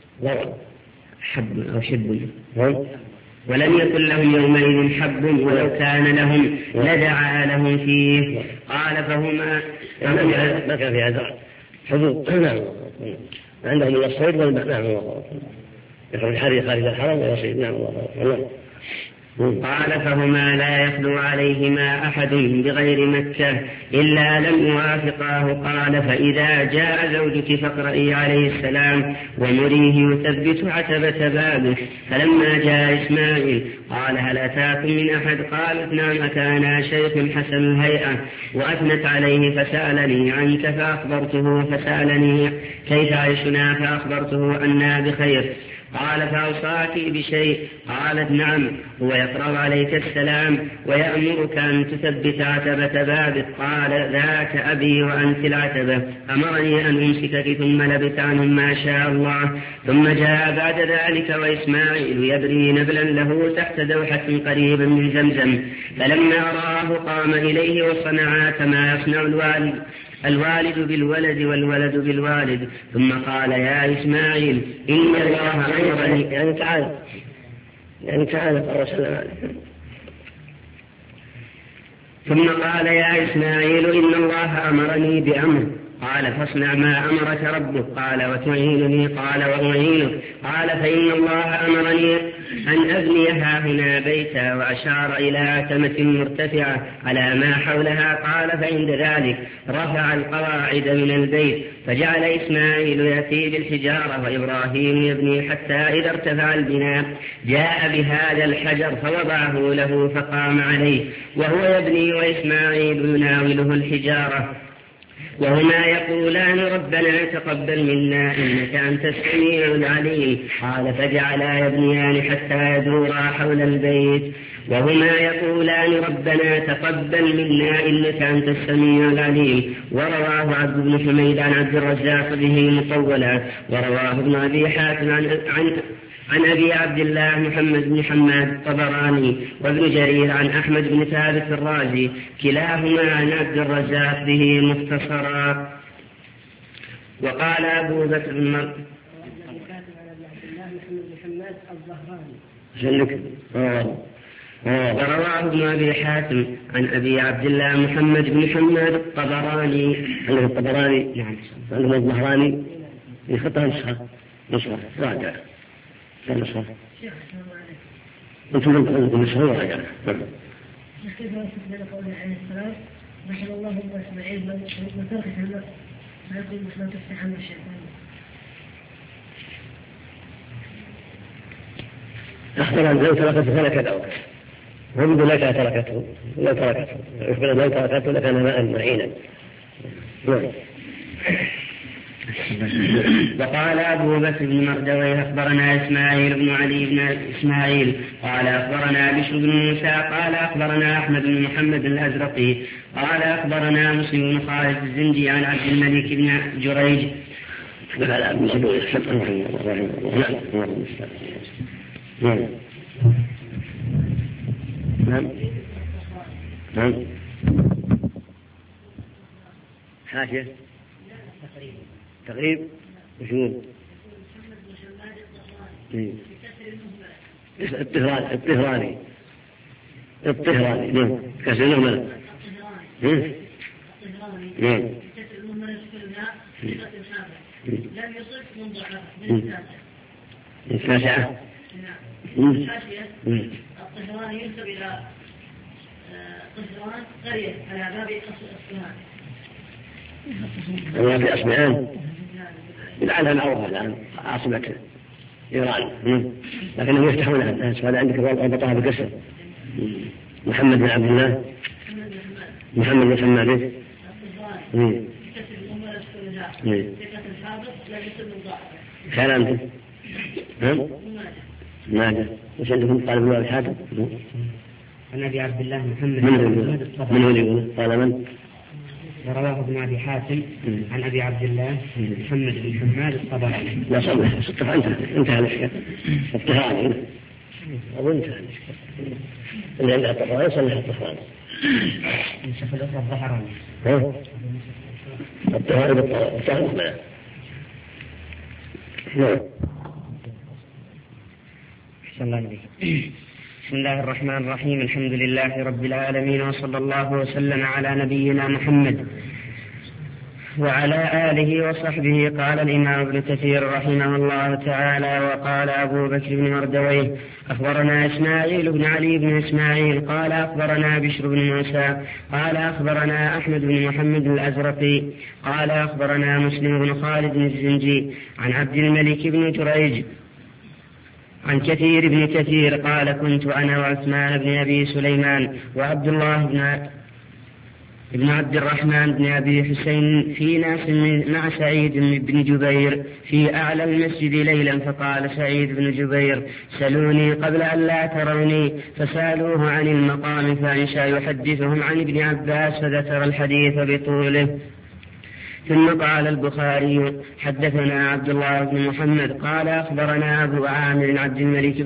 حب أو شب، ولم يكن لهم يومئذ حب، ولو كان لهم لدعا لهم فيه. قال فهما ما كان في هذا حدود عندهم من الصيد والماء. نعم يخرج حري خارج الحرم ويصيد. نعم الله. قال فهما لا يخلو عليهما أحد بغير مكة إلا لم يوافقاه. قال فإذا جاء زوجك فاقرئي عليه السلام ومريه يثبت عتبة بابه. فلما جاء إسماعيل قال هل أتاكم من أحد؟ قالت نعم أتانا شيخ حسن الهيئة. وأثنت عليه فسألني عنك فأخبرته، فسألني كيف عيشنا فأخبرته أنا بخير. قال فأوصاك بشيء؟ قالت نعم، هو يقرأ عليك السلام ويأمرك أن تثبت عتبة بابك. قال ذاك أبي وأنت العتبة، أمرني أن أمسكك. ثم لبث عنهم ما شاء الله. ثم جاء بعد ذلك وإسماعيل يبري نبلا له تحت دوحة قريبا من زمزم، فلما رآه قام إليه وصنعا كما يصنع الوالد بالولد والولد بالوالد. ثم قال يا إسماعيل إن الله أمرني يعني تعالى وسلم عليه. ثم قال يا إسماعيل إن الله أمرني بأمر. قال فاصنع ما أمرك ربك. قال وتعينني؟ قال وأعينك. قال فإن الله أمرني أن أبني هنا بيتا، وأشار إلى أتمة مرتفعة على ما حولها. قال فعند ذلك رفع القواعد من البيت، فجعل إسماعيل يأتي بالحجارة وإبراهيم يبني، حتى إذا ارتفع البناء جاء بهذا الحجر فوضعه له فقام عليه وهو يبني، وإسماعيل يناوله الحجارة، وهما يقولان ربنا تقبل منا إنك أنت السميع العليم. قال فجعلا يبنيان حتى يدورا حول البيت وهما يقولان ربنا تقبل منا إنك أنت السميع العليم. ورواه عبد بن حميد عن عبد الرزاق به مطولا. ورواه ابن أبي حاتم عن أبي عبد الله محمد بن حماد الطبراني وابن جرير عن أحمد بن ثابت الرازي، كلاهما عن عبد الرزاق به مختصرا. وقال أبو بكر بن ورواه ابن أبي حاتم عن أبي عبد الله محمد بن حماد الطبراني. عنده الطبراني؟ نعم. عنده الظهراني يخطها نسخة راجع نسخة. أنتم لكم نسخة راجع. كيف بين قوله عليه السلام رحم الله ابن إسماعيل من ترك النفس ما يقول مثلا تفتح عن الشيطان؟ أخبر أن لو تركته فلك دعوة، ومن لك تركته لو تركته، يخبر لو تركته لكان ماء معينا. وقال أبو بكر بن مردويه أخبرنا إسماعيل بن علي بن إسماعيل قال أخبرنا بشر بن موسى قال أخبرنا أحمد بن محمد الأزرقي قال أخبرنا مسلم بن خالد الزنجي عن عبد الملك بن جريج. نعم. حاشية تقريب وشوف الطهراني نعم كسر المهملة نعم لم يصف منذ من التاسعة الحاشية الطهراني ينسب إلى قصران قرية على باب أصفهان. أنا في أصبحان لعلها معروفة الآن عاصمة إيران، لكنهم يفتحونها الناس. وهذا عندك ربطها بكسر محمد بن عبد الله، محمد بن حماد كان أنت ماذا؟ وش عندكم قال ابن أبي حاتم؟ عن أبي عبد الله محمد من هو يقول؟ قال من؟ ورواه ابن أبي حاتم عن أبي عبد الله محمد بن حماد الطبراني. لا صلح انتهى الإشكال. الطهاري أو انتهى الإشكال اللي عندها الطهاري صلح الطهاري. نسخ الأخرى الظهراني. الطهاري بالطهاري. نعم. أحسن الله عليك. بسم الله الرحمن الرحيم. الحمد لله رب العالمين، وصلى الله وسلم على نبينا محمد وعلى آله وصحبه. قال الإمام ابن كثير رحمه الله تعالى: وقال أبو بكر بن مردويه: أخبرنا إسماعيل بن علي بن إسماعيل قال أخبرنا بشر بن موسى قال أخبرنا أحمد بن محمد الأزرقي قال أخبرنا مسلم بن خالد الزنجي عن عبد الملك بن جريج عن كثير بن كثير قال: كنت أنا وعثمان بن أبي سليمان وعبد الله بن عبد الرحمن بن أبي حسين في ناس مع سعيد بن جبير في أعلى المسجد ليلا، فقال سعيد بن جبير: سلوني قبل أن لا تروني، فسألوه عن المقام فأنشأ يحدثهم عن ابن عباس فذكر الحديث بطوله. ثم قال البخاري: حدثنا عبد الله بن محمد قال أخبرنا أبو عامر عبد الملك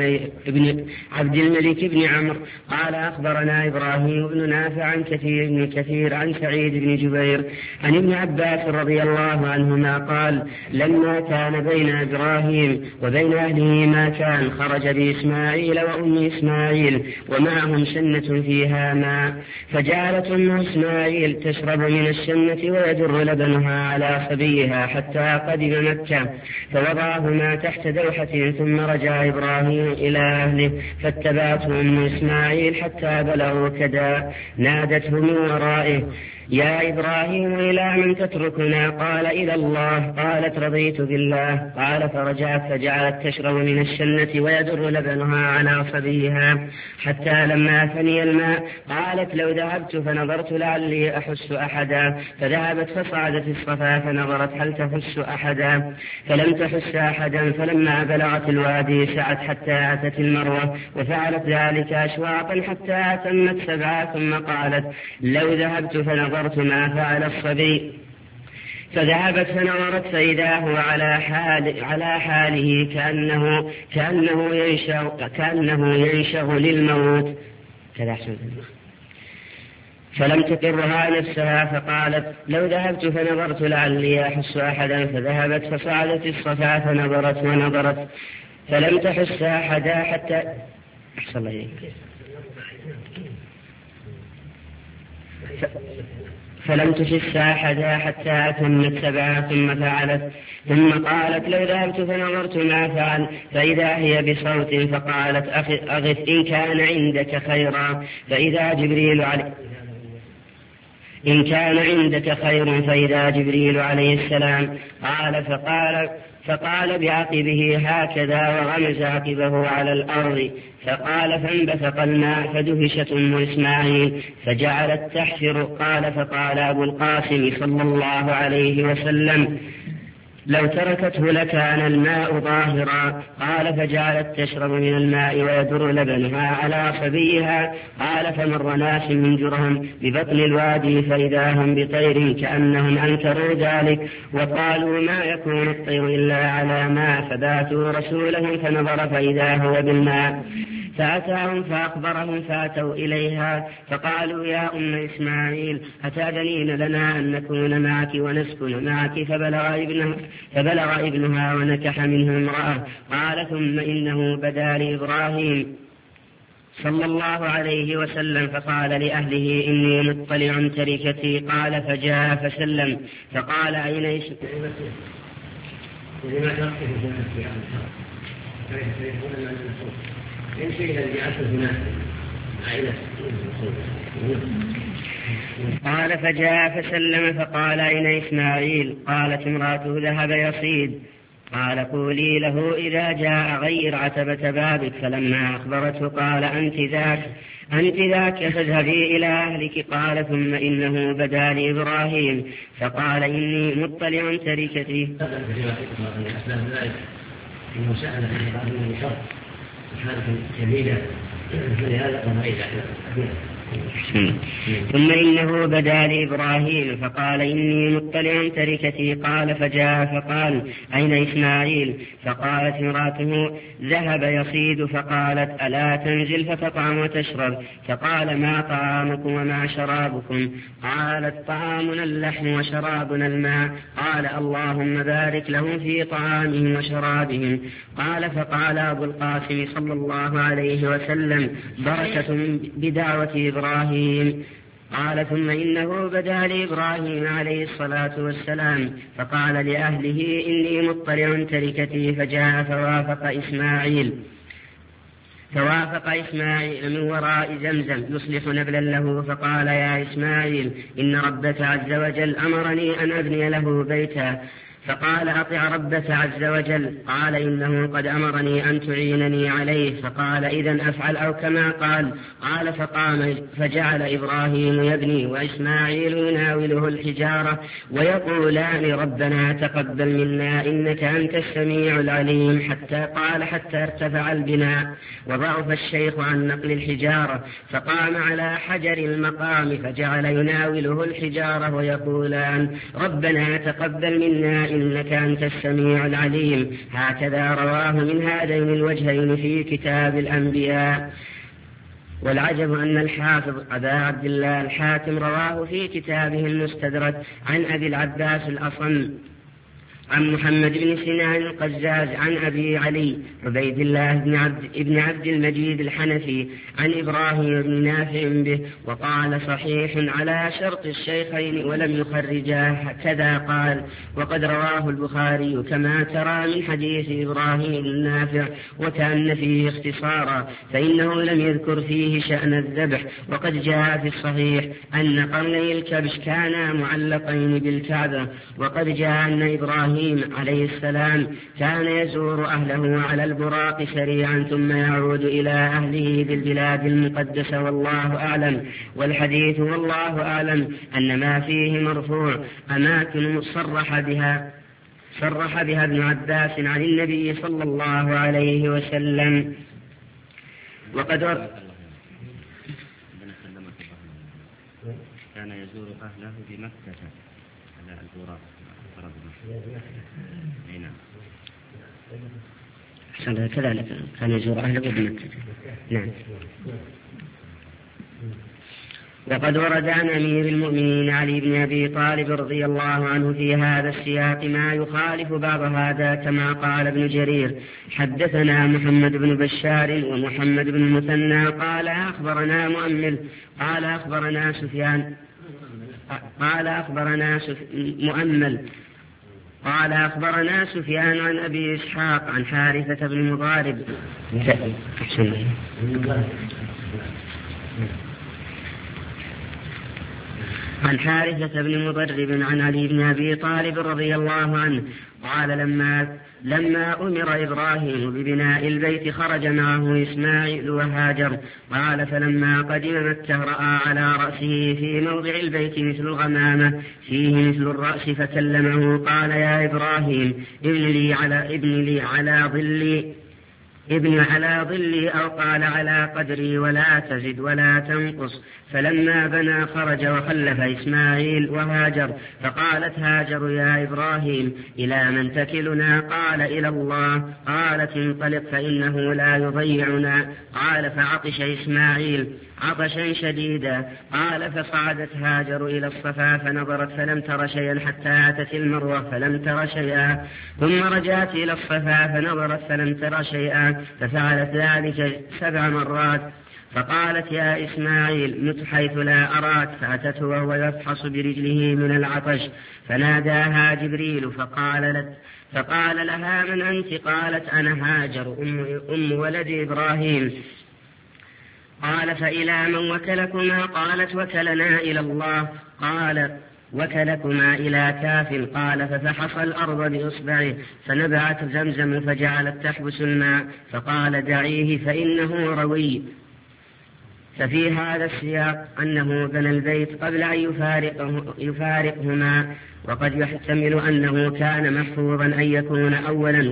بن عمرو قال أخبرنا إبراهيم بن نافع عن كثير بن كثير عن سعيد بن جبير عن ابن عباس رضي الله عنهما قال: لما كان بين إبراهيم وبين أهله ما كان، خرج بإسماعيل وأم إسماعيل ومعهم شنة فيها ماء، فجعلت أم إسماعيل تشرب من الشنة ويدر لبنها على صبيها حتى قدم مكة، فوضعهما تحت دوحة. ثم رجع إبراهيم إلى أهله، فاتبعته أم إسماعيل حتى بلغوا كدا، نادته من ورائه: يا إبراهيم إلى من تتركنا؟ قال: إلى الله. قالت: رضيت بالله. قال: فرجعت فجعلت تشرب من الشنة ويدر لبنها على صبيها حتى لما فني الماء، قالت: لو ذهبت فنظرت لعلي أحس أحدا، فذهبت فصعدت الصفا فنظرت هل تحس أحدا، فلم تحس أحدا. فلما بلغت الوادي سعت حتى أتت المروة، وفعلت ذلك أشواطا حتى أتمت 7، ثم قالت: لو ذهبت فنظرت ما فعل الصبي، فذهبت فنظرت فإذا هو على حاله كأنه ينشغ للموت. فلم تقرها نفسها، فقالت: لو ذهبت فنظرت لعلي أحس أحدا، فذهبت فصعدت الصفا فنظرت ونظرت فلم تحس أحدا حتى أحسن الله إليك. فلم تحس أحدا حتى أتمت 7، ثم فعلت. ثم قالت: لو ذهبت فنظرت ما فعل، فإذا هي بصوت، فقالت: أغث إن كان عندك خيرا، فإذا جبريل جبريل عليه السلام فقال بعقبه هكذا، وغمز عقبه على الأرض، فقال: فانبثق الماء، فدهشت أم إسماعيل فجعلت تحفر. قال: فقال أبو القاسم صلى الله عليه وسلم: لو تركته لكان الماء ظاهرا. قال: فجعلت تشرب من الماء ويدر لبنها على صبيها. قال: فمر ناس من جرهم ببطن الوادي، فإذا هم بطير كأنهم أنكروا ذلك، وقالوا: ما يكون الطير إلا على ماء، فباتوا رسولهم فنظر فإذا هو بالماء، فأتاهم فأخبرهم، فأتوا إليها فقالوا: يا أم إسماعيل، أتأذنين لنا أن نكون معك ونسكن معك؟ فبلغ ابنها ونكح منه امرأة. قال: ثم إنه بدا لإبراهيم صلى الله عليه وسلم فقال لأهله: إني مطلع تركتي. قال: فجاء فسلم، فقال: أين يمشي إلى الجعل هناك قال فجاء فسلم فقال أين إسماعيل؟ قالت امرأته ذهب يصيد. قال قولي له إذا جاء غير عتبة بابك. فلما أخبرته قال أنت ذاك فاذهبي إلى أهلك. قال ثم إنه بدا لإبراهيم فقال إني مطلع تركتي. ثم إنه بدا لإبراهيم فقال إني مطلع تركتي. قال فجاء فقال أين إسماعيل؟ فقالت امرأته ذهب يصيد. فقالت ألا تنزل فتطعم وتشرب؟ فقال ما طعامكم وما شرابكم؟ قالت طعامنا اللحم وشرابنا الماء. قال اللهم بارك لهم في طعامهم وشرابهم. قال فقال أبو القاسم صلى الله عليه وسلم بركة بدعوة إبراهيم. قال ثم إنه بدا لإبراهيم عليه الصلاة والسلام فقال لأهله إني مطلع تركتي. فجاء فوافق إسماعيل من وراء زمزم يصلح نبلا له. فقال يا إسماعيل إن ربك عز وجل أمرني أن أبني له بيتا. فقال أطع ربك عز وجل. قال إنه قد أمرني أن تعينني عليه. فقال إذن أفعل أو كما قال. قال فقام فجعل إبراهيم يبني وإسماعيل يناوله الحجارة ويقولان ربنا تقبل منا إنك أنت السميع العليم حتى ارتفع البناء وضعف الشيخ عن نقل الحجارة فقام على حجر المقام فجعل يناوله الحجارة ويقولان ربنا تقبل منا إنك أنت السميع العليم. هكذا رواه من هذين الوجهين في كتاب الأنبياء. والعجب أن الحافظ أبا عبد الله الحاكم رواه في كتابه المستدرك عن أبي العباس الأصم عن محمد بن سنان القزاز عن أبي علي عبيد الله بن عبد المجيد الحنفي عن إبراهيم بن نافع به وقال صحيح على شرط الشيخين ولم يخرجاه. كذا قال وقد رواه البخاري كما ترى من حديث إبراهيم بن نافع وكأن فيه اختصارا فإنه لم يذكر فيه شأن الذبح. وقد جاء في الصحيح أن قرني الكبش كانا معلقين بالكعبة. وقد جاء أن إبراهيم عليه السلام كان يزور أهله على البراق سريعا ثم يعود إلى أهله بالبلاد المقدسة والله أعلم. والحديث والله أعلم أن ما فيه مرفوع أماكن صرح بها ابن عباس عن النبي صلى الله عليه وسلم. وقد كان يزور أهله بمكة على البراق. كذلك كان يزور أهله بمكة. نعم. وقد ورد عن أمير المؤمنين علي بن أبي طالب رضي الله عنه في هذا السياق ما يخالف بعض هذا كما قال ابن جرير حدثنا محمد بن بشار ومحمد بن المثنى قال أخبرنا مؤمل قال أخبرنا سفيان قال أخبرنا سفيان عن أبي إسحاق عن حارثة بن مضارب عن علي بن أبي طالب رضي الله عنه قال لما أمر إبراهيم ببناء البيت خرج معه إسماعيل وهاجر. قال فلما قدم مكة رأى على رأسه في موضع البيت مثل الغمامة فيه مثل الرأس فكلمه قال يا إبراهيم ابن على ظلي أو قال على قدري ولا تزد ولا تنقص. فلما بنى خرج وخلف إسماعيل وهاجر. فقالت هاجر يا إبراهيم إلى من تكلنا؟ قال إلى الله. قالت انطلق فإنه لا يضيعنا. قال فعطش إسماعيل عطشا شديدا. قال فصعدت هاجر إلى الصفا فنظرت فلم تر شيئا حتى أتت المروة فلم تر شيئا ثم رجعت إلى الصفا فنظرت فلم تر شيئا ففعلت ذلك 7 مرات. فقالت يا إسماعيل مت حيث لا أراك. فأتته وهو يفحص برجله من العطش فناداها جبريل فقال لها من أنت؟ قالت أنا هاجر أم ولد إبراهيم. قال فإلى من وكلكما؟ قالت وكلنا إلى الله. قال وكلكما إلى كاف. قال ففحص الأرض بإصبعه فنبعت زمزم فجعلت تحبس الماء، فقال دعيه فإنه روي. ففي هذا السياق أنه بنى البيت قبل أن يفارقهما، وقد يحتمل أنه كان محفوظا أن يكون أولا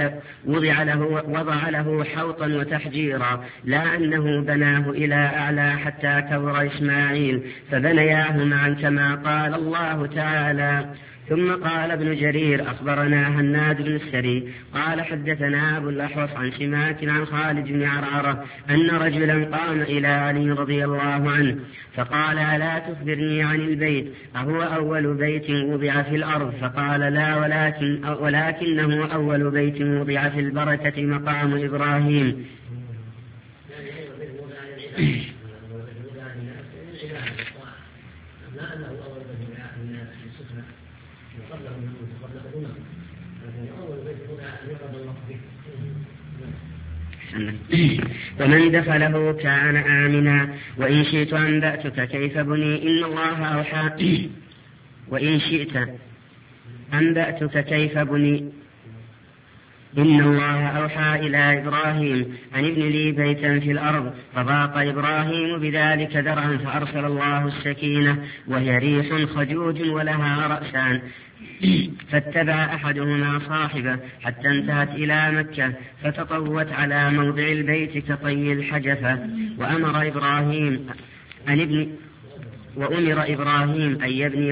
وضع له حوطا وتحجيرا، لا أنه بناه إلى أعلى حتى كبر إسماعيل فبنياه معا كما قال الله تعالى. ثم قال ابن جرير أخبرنا هناد بن السري قال حدثنا أبو الأحوص عن سماك عن خالد بن عرعرة أن رجلا قام إلى علي رضي الله عنه فقال ألا تخبرني عن البيت أهو أول بيت وضع في الأرض؟ فقال لا، ولكنه أول بيت وضع في البركة مقام إبراهيم. ومن دخله كان آمنا. وإن شئت أنبأتك كيف بني إن الله أوحى وإن شئت أنبأتك كيف بني إن الله أوحى إلى إبراهيم أن ابن لي بيتا في الأرض، فضاق إبراهيم بذلك ذرعا فأرسل الله السكينة وهي ريح خجوج ولها رأسان، فاتبع أحدهما صاحبه حتى انتهت إلى مكة فتطوت على موضع البيت كطي الحجفة. وأمر إبراهيم أن يبني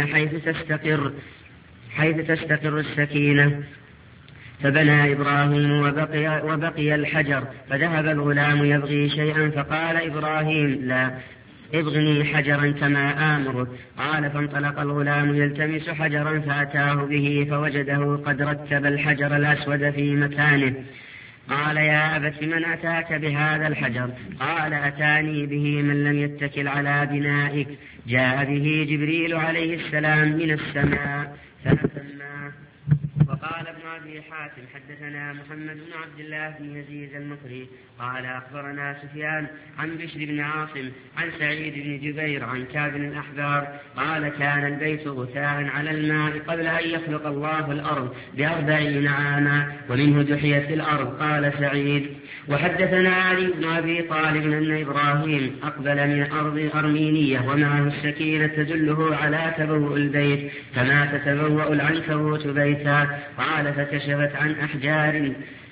حيث تستقر السكينة، فبنى إبراهيم وبقي الحجر. فذهب الغلام يبغي شيئا فقال إبراهيم لا، ابغني حجرا كما آمرك. قال فانطلق الغلام يلتمس حجرا فأتاه به فوجده قد رتب الحجر الأسود في مكانه. قال يا أبت من أتاك بهذا الحجر؟ قال أتاني به من لم يتكل على بنائك، جاء به جبريل عليه السلام من السماء فأتماه. وقال ابن أبي حاتم حدثنا محمد بن عبد الله بن يزيد المقري قال أخبرنا سفيان عن بشر بن عاصم عن سعيد بن جبير عن كعب بن الأحبار قال كان البيت غثاء على الماء قبل أن يخلق الله الأرض ب40 عاما ومنه دحيت الأرض. قال سعيد وحدثنا علي بن أبي طالب أن إبراهيم أقبل من أرض أرمينية ومعه السكينة تدله على تبوء البيت كما تتبوأ العنكبوت بيتا. قال فكشفت عن أحجار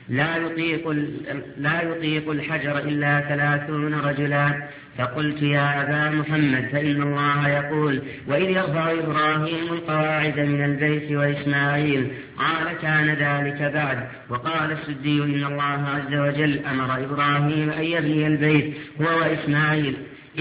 لا يطيق الحجر إلا 30 رجلا. فقلت يا أبا محمد فإن الله يقول وإذ يرفع إبراهيم القواعد من البيت وإسماعيل. قال كان ذلك بعد. وقال السدي إن الله عز وجل أمر إبراهيم أن يبني البيت هو وإسماعيل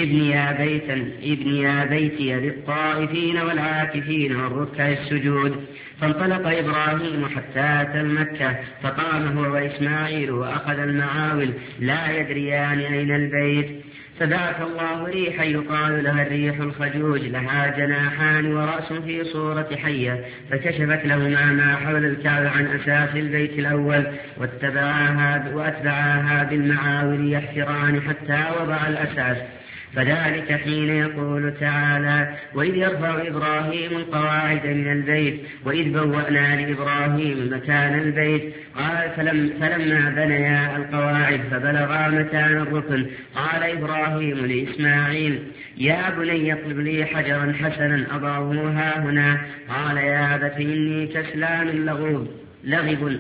ابنيا بيتي للطائفين والعاكفين والركع السجود. فانطلق إبراهيم حتى أتى مكة فقام هو وإسماعيل وأخذ المعاول لا يدريان أين البيت. فبعث الله ريحا يقال لها الريح الخجوج لها جناحان ورأس في صورة حية، فكشفت لهما ما حول الكعبة عن أساس البيت الأول وأتبعاها بالمعاول يحفران حتى وضع الأساس. فذلك حين يقول تعالى وإذ يرفع إبراهيم القواعد من البيت وإذ بوأنا لإبراهيم مكان البيت. قال فلما بنيا القواعد فبلغا مكان الركن قال إبراهيم لإسماعيل يا بني اطلب لي حجرا حسنا أضعه ها هنا. قال يا أبت إني كسلان لغب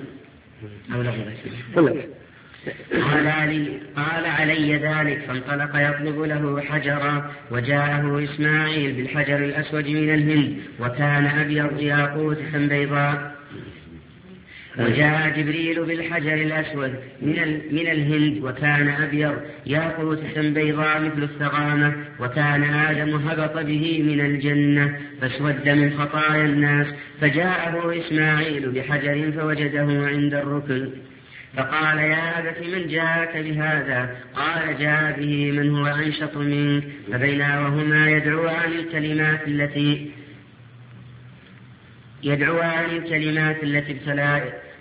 قال علي ذلك. فانطلق يطلب له حجرا وجاءه إسماعيل بالحجر الأسود من الهند وكان أبيض ياقوتة بيضاء. وجاء جبريل بالحجر الأسود من الهند وكان أبيض ياقوتة بيضاء مثل الثغامة. وكان آدم هبط به من الجنة فاسود من خطايا الناس. فجاءه إسماعيل بحجر فوجده عند الركن فقال يا أبت من جاءك بهذا؟ قال جاء به من هو أنشط منك. فبينا وهما يدعوان الكلمات التي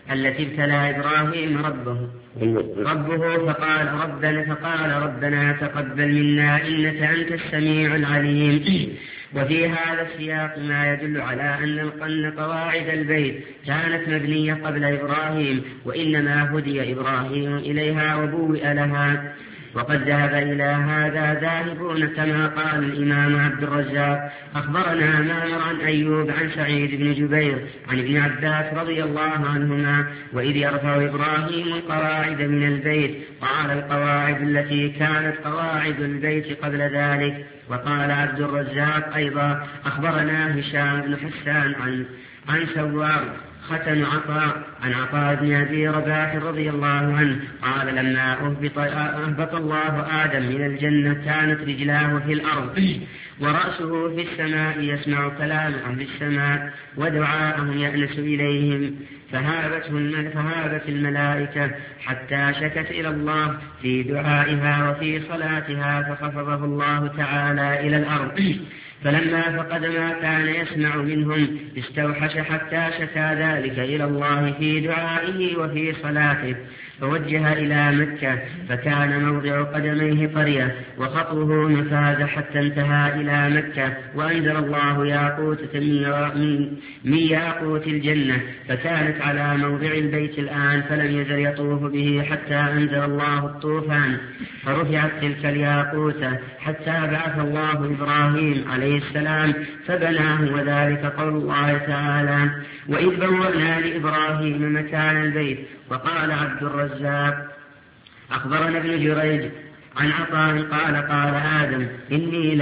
التي ابتلى إبراهيم ربه فقال ربنا تقبل منا إنك أنت السميع العليم. وفي هذا السياق ما يدل على أن قواعد البيت كانت مبنية قبل إبراهيم، وإنما هدي إبراهيم إليها وبوئ لها. وقد ذهب إلى هذا ذاهبون كما قال الإمام عبد الرزاق: أخبرنا معمر عن أيوب عن سعيد بن جبير عن ابن عباس رضي الله عنهما: وإذ يرفع إبراهيم القواعد من البيت، قال القواعد التي كانت قواعد البيت قبل ذلك. وقال عبد الرزاق أيضا: أخبرنا هشام بن حسان عن سوار ختن عطاء عن عطاء بن أبي رباح رضي الله عنه قال: لما أهبط الله آدم من الجنة كانت رجلاه في الأرض ورأسه في السماء، يسمع كلام أهل السماء ودعاءهم يأنس إليهم، فهابت الملائكة حتى شكت إلى الله في دعائها وفي صلاتها، فخفضه الله تعالى إلى الأرض. فلما فقد ما كان يسمع منهم استوحش حتى شكا ذلك إلى الله في دعائه وفي صلاته، فوجه إلى مكة، فكان موضع قدميه قرية وخطوه مفاز حتى انتهى إلى مكة. وأنزل الله ياقوتة من ياقوت الجنة، فكانت على موضع البيت الآن، فلم يزل يطوف به حتى أنزل الله الطوفان، فرفعت تلك الياقوتة حتى بعث الله إبراهيم عليه السلام فبناه. وذلك قول الله تعالى: وإذ بوأنا لإبراهيم مكان البيت. وقال عبد الرزاق: أخبرنا ابن جريج عن عطاء قال آدم: إني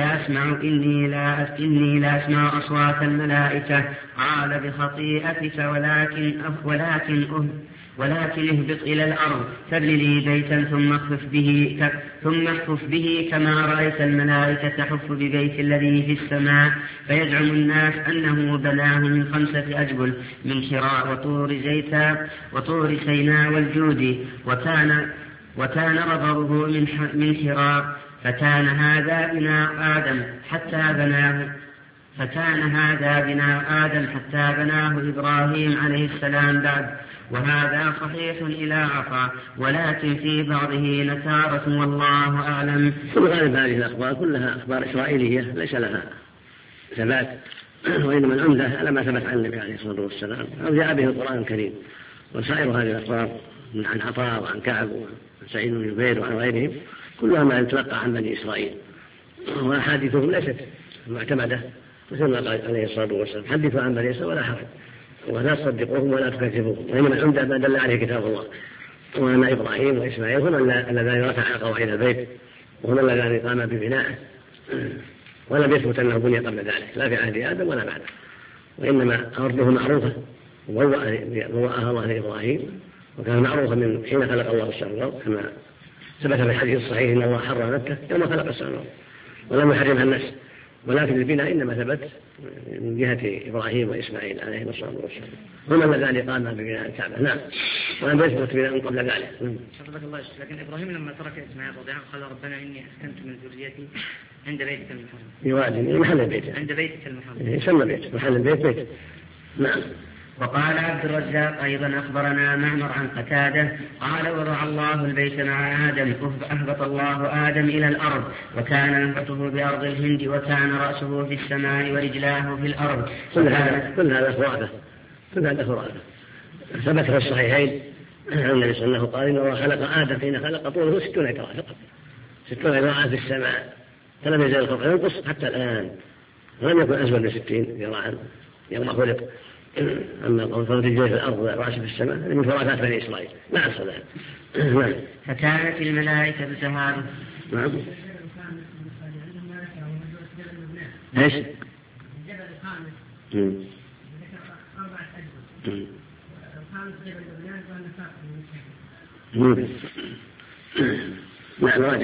لا أسمع أصوات الملائكة. قال: بخطيئتك، ولكن اهبط إلى الأرض فابن لي بيتا ثم احفف به كما رأيت الملائكة تحف ببيت الذي في السماء. فيزعم الناس أنه بناه من 5 أجبل من حراء وطور سيناء والجودي، وكان ربره من حراء، فكان هذا بناء آدم حتى بناه إبراهيم عليه السلام بعد. وهذا صحيح إلى عطاء، ولكن في بعضه نكارة والله أعلم. غالب هذه الأخبار كلها أخبار إسرائيلية ليس لها ثبات، وإنما العمدة على ما ثبت عن النبي عليه الصلاة والسلام أو جاء به القرآن الكريم. وسائر هذه الأخبار عن عطاء وعن كعب وعن سعيد بن جبير وعن غيرهم كلها ما يتلقى عن بني إسرائيل، وأحاديثهم ليست معتمدة مثل ما قال عليه الصلاة والسلام: حدثوا عن بني إسرائيل ولا حرج، ولا تصدقوهم ولا تكذبوهم، وإنما العمدة ما دل عليه كتاب الله. وأن إبراهيم وإسماعيل هما اللذان رفعا قواعد البيت، وهما اللذان قاما ببنائه، ولم يثبت أنه بني قبل ذلك لا في عهد آدم ولا بعده، وإنما أرضه معروفة ووأها الله لإبراهيم، وكان معروفا من حين خلق الله السماء والأرض، كما ثبت في الحديث الصحيح إن الله حرم مكة يوم خلق السماء والأرض ولم يحرمها الناس. ولكن البناء إنما ثبت من جهة إبراهيم وإسماعيل عليهم الصلاة والسلام، هما اللذان قاما ببناء الكعبة. نعم، ولم يثبت بناء قبل ذلك. لكن إبراهيم لما ترك إسماعيل رضي الله عنه قال: ربنا إني أسكنت من ذريتي عند بيتك المحرم. في وادي محل البيت، عند بيتك المحرم يسمى بيت، محل البيت بيت. نعم. وقال عبد الرزاق أيضا: أخبرنا معمر عن قتادة قال: وضع الله البيت مع آدم، أهبط الله آدم إلى الأرض، وكان أنفته بأرض الهند، وكان رأسه في السماء ورجلاه في الأرض. كل هذا خرافة ثبت في الصحيحين عن النبي صلى الله عليه وسلم قال: إن الله خلق آدم حين خلق طوله 60 ذراعا فقط، 60 ذراعا في السماء، فلم يزال الخلق ينقص حتى الآن، ولم يكن أزول من 60 ذراعا يوم خلق. أما قول الرجال في الأرض والرأس في السماء من فراسات بني إسرائيل مع الصلاة. فكانت الملائكة تهاب. نعم. ايش؟ الجبل الخامس ذكر 4 أجبل، الخامس جبل لبنان وأنا راجع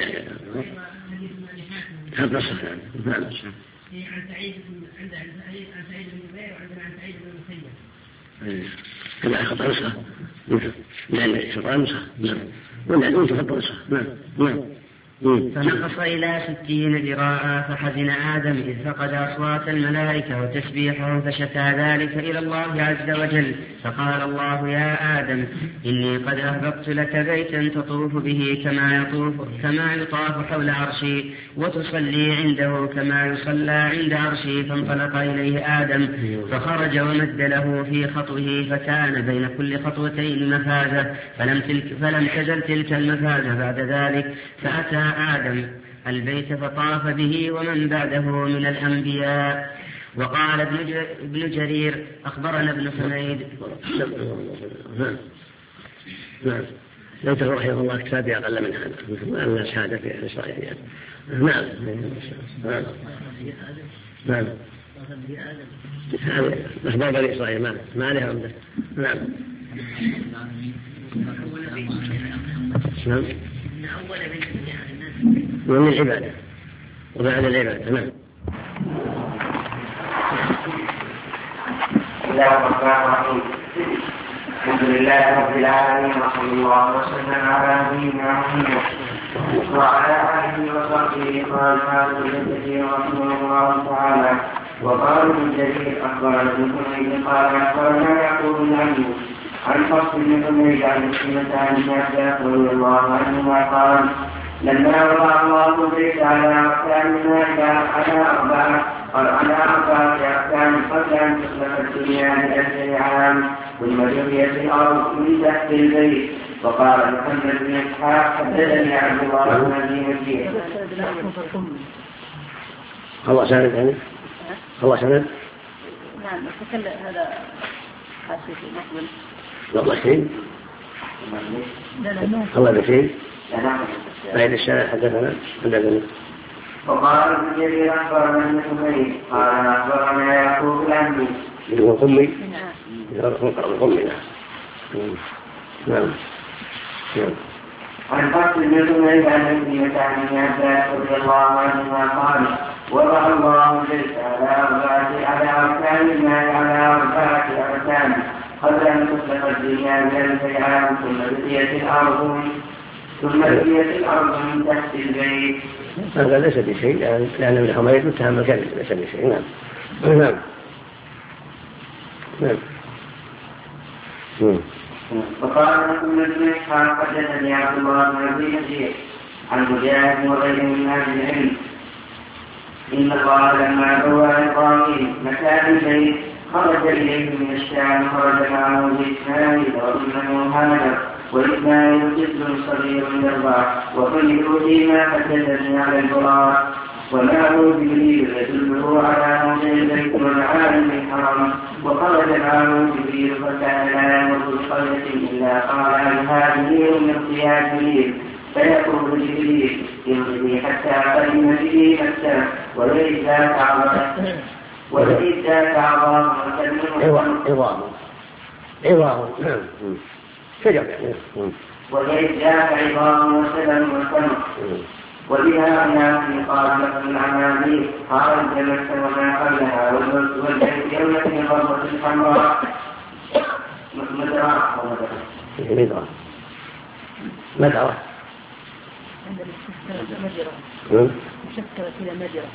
هذا الصح. نعم. عن سعيد بن جبير وعندنا عن سعيد بن المسيب. كما خطأ نسخة لأن الشرطان نسخة. نعم. ولا يجوز خطأ نسخة. نعم. فنقص إلى 60 ذراعا، فحزن آدم إذ فقد أصوات الملائكة وتسبيحهم، فشكى ذلك إلى الله عز وجل، فقال الله: يا آدم إني قد أهبطت لك بيتا تطوف به كما يطاف حول عرشي، وتصلي عنده كما يصلى عند عرشي. فانطلق إليه آدم فخرج ومد له في خطوه، فكان بين كل خطوتين مفازة، فلم تزل تلك المفازة بعد ذلك. فأتى آدم البيت فطاف به ومن بعده من الأنبياء. وقال ابن جرير أخبرنا ابن حميد. نعم. ذكر رحمه الله كتاب أقل من هذا، مثل ما شهادة في الإسرائيليات. نعم. نعم. أخبار بني إسرائيل ما عليها عمدة. نعم. نعم. ومن العبادة وبعد العبادة. نعم. بسم الله الرحمن الرحيم. الحمد لله رب العالمين، وصلى الله وسلم على نبينا محمد وعلى آله وصحبه وأصحابه كثيرا رحمه الله تعالى. وقال ابن جرير أخبرنا ابن حميد قال أخبرنا يعقوب بن عمرو عن حفص بن حميد عن مسلمة عن ابن عباس رضي الله عنهما قال: لما وضع الله البيت على أركاننا على أربعة أركان قبل أن تخلق الدنيا ب1000 عام، ثم جريت الأرض من تحت البيت. وقال محمد بن إسحاق: حدثني عبد الله بن أبي مجيد. الله سند يعني؟ الله سند؟ نعم. تكلم هذا حاسس مقبل. الله شيء؟ الله بشيء؟ بعد الشارع حدثنا. وقال ابن جرير أخبرنا ابن حميد قال أخبرنا يعقوب العمي هو قمي. قمي. نعم. عن حفص بن حميد عن مسلمة عن ابن عباس رضي الله عنهما قال: وضع الله البيت على أركان الماء على 4 أركان قبل أن تخلق الدنيا ب1000 عام، ثم بقيت الأرض من تحت البيت. هذا ليس بشيء، لأن ابن حميد متهم الكذب، ليس بشيء. نعم. نعم. نعم. وقال محمد بن إسحاق: حدثني عبد الله بن أبي مجيد عن مجاهد وغيره من أهل العلم إن الله لما بوى إبراهيم مكان البيت خرج إليه من الشام، خرج معه بإسماعيل وابنه هاجر، وإسماعيل طفل صغير يرضع، وخلقوا فيما حدثني على البراق، ومعه جبريل يدله على موضع البيت والعالم الحرم. وخرج معه جبريل فكان لا يمر بقرية إلا قال: هذه من قيام جبريل، فيقول جبريل: امضي حتى قدم به مكة، وليس عظام عظام شجر يعني. وليس عظام وسلم وسلم. وبها أناس قال لكم العنابي قال الجنة وما قبلها، والبيت يومة غربة الحمراء مدرة مشكلة إلى مجرى.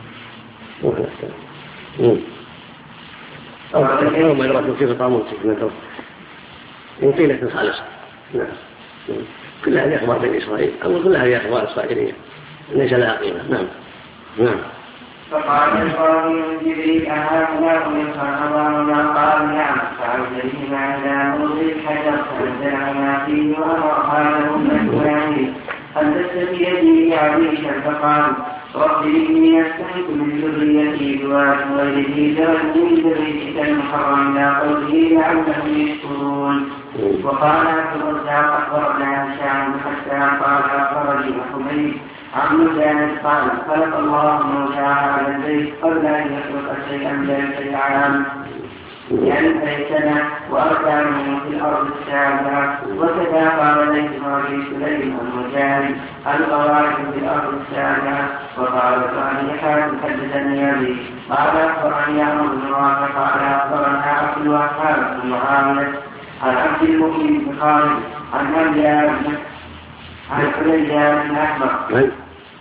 أو مدرة في طاموس يطيلة خالصة. نعم. كل هذه أخبار بني إسرائيل، أو كل هذه أخبار إسرائيلية ليس لها قيمة. نعم. نعم. فقال إبراهيم جبريل: أهؤلاء من خلقنا؟ قال: نعم. فأرسلهما إلى موضع الحجر فأنزلهما فيه وأمرها لهم إسماعيل أن تستفي به عريشا، فقال: رب إني أسكنت من ذريتي بواد غير ذي زرع عند بيتك المحرم إلى قوله لعلهم يشكرون. وقال عبد الرزاق: أخبرنا هشام حتى قال: أخبرني حميد عن مجاهد قال: خلق الله موسى على البيت قبل أن يخلق شيئا ب1000 عام، يعني 1000 سنة، وأركانه في الأرض السابعة. وكذا قال ليث بن سليم المجاهد: القواعد في الأرض السابعة. وقال صالحات حدثني أبي قال أخبرني عمرو بن رافع قال أخبرنا عبد الوهاب بن معاوية عن عبد المؤمن بن خالد عن حليان بن أحمر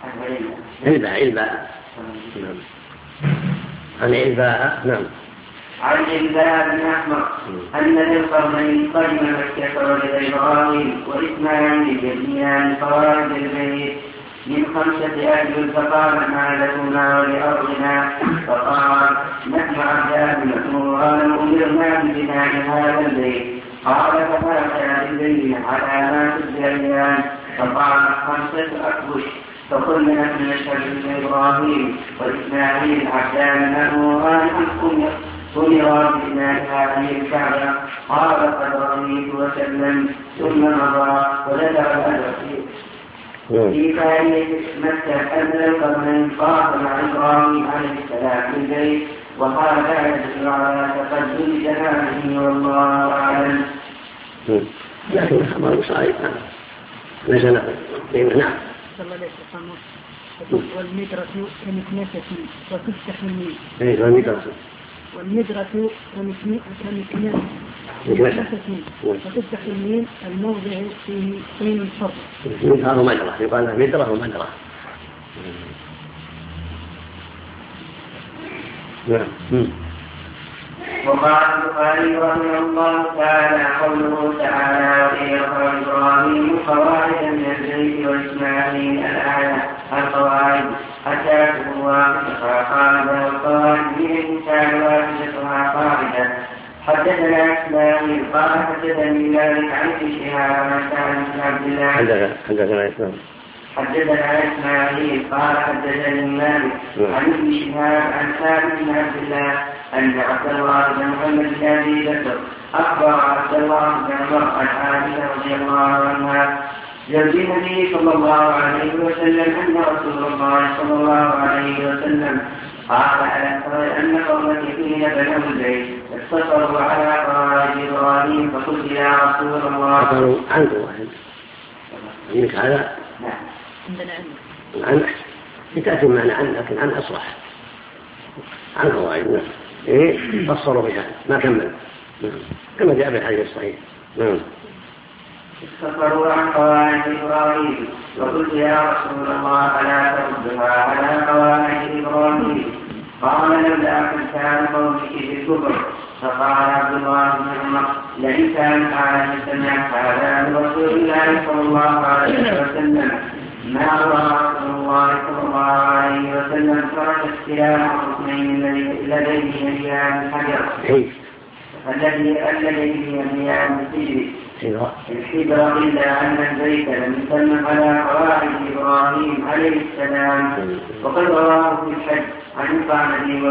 علباء. نعم. عن علباء. نعم. عن علباء بن أحمر أن ذي القرنين قدم مكة ولد إبراهيم وإسماعيل يبنيان فوائد البيت من 5 أجل، فقال ما لكما ولأرضنا؟ فقال نحن عبدان مأموران أمرنا ببناء هذا البيت. قال فما بالبين على ما تدعيان؟ فقال 5 أكبش. فقلنا نحن نشهد بن إبراهيم وإسماعيل عبدان مأموران أمرا ببناء هذه الكعبة. قال قد رضيت وسلم ثم مضى وذكر الأدب في تاريخ مكة أن القرنين طاف مع إبراهيم عليه السلام في البيت، وقال لا يدل على تقدم جماله والله أعلم. لكن الخبر صحيح ليس له قيمة. نعم. والمدرة كمكنسة وتفتح الميل. والمدرة كمكنسة وتفتح الميل الموضع فيه طين الفرد. مدرة ومدرة، يقال مدرة ومدرة. نعم. وقال البخاري رحمه الله تعالى قوله تعالى ويرفع إبراهيم قواعد من البيت وإسماعيل الآية القواعد حتى تقوى قال القواعد من الإنسان واحدتها قاعدة. حدثنا إسماعيل قال حدثني مالك عن شهاب عن عبد الله حدثنا إسماعيل قال حدثني مالك عن ابن شهاب عن ثابت بن عبد الله أن عبد الله بن محمد بن أبي بكر أخبر عبد الله بن عمر عن عائشة رضي الله عنها زوج النبي صلى الله عليه وسلم أن رسول الله صلى الله عليه وسلم قال أن قومك حين بنوا البيت اقتصروا على قواعد إبراهيم فقلت يا رسول الله قالوا عنده واحد منك هذا. عن تأتي معنى عن، لكن عن أصرح عن قواعد. فصروا بها ما كمل كما جاء بالحديث الصحيح. اقتصروا عن قواعد إبراهيم وقلت يا رسول الله ألا تردها على قواعد إبراهيم؟ قال لولا أن كان قومك بالكفر. فقال عبد الله بن عمر لئن كان عائشة سمعت هذا من رسول الله صلى الله عليه وسلم ما رأى رسول الله صلى الله عليه وسلم ترك استلام الركنين لديه أيام الحجر الذي يميان الحجر إلا أن البيت لم يسلم على قواعد إبراهيم عليه السلام. وقد رواه في الحج عن القعنبي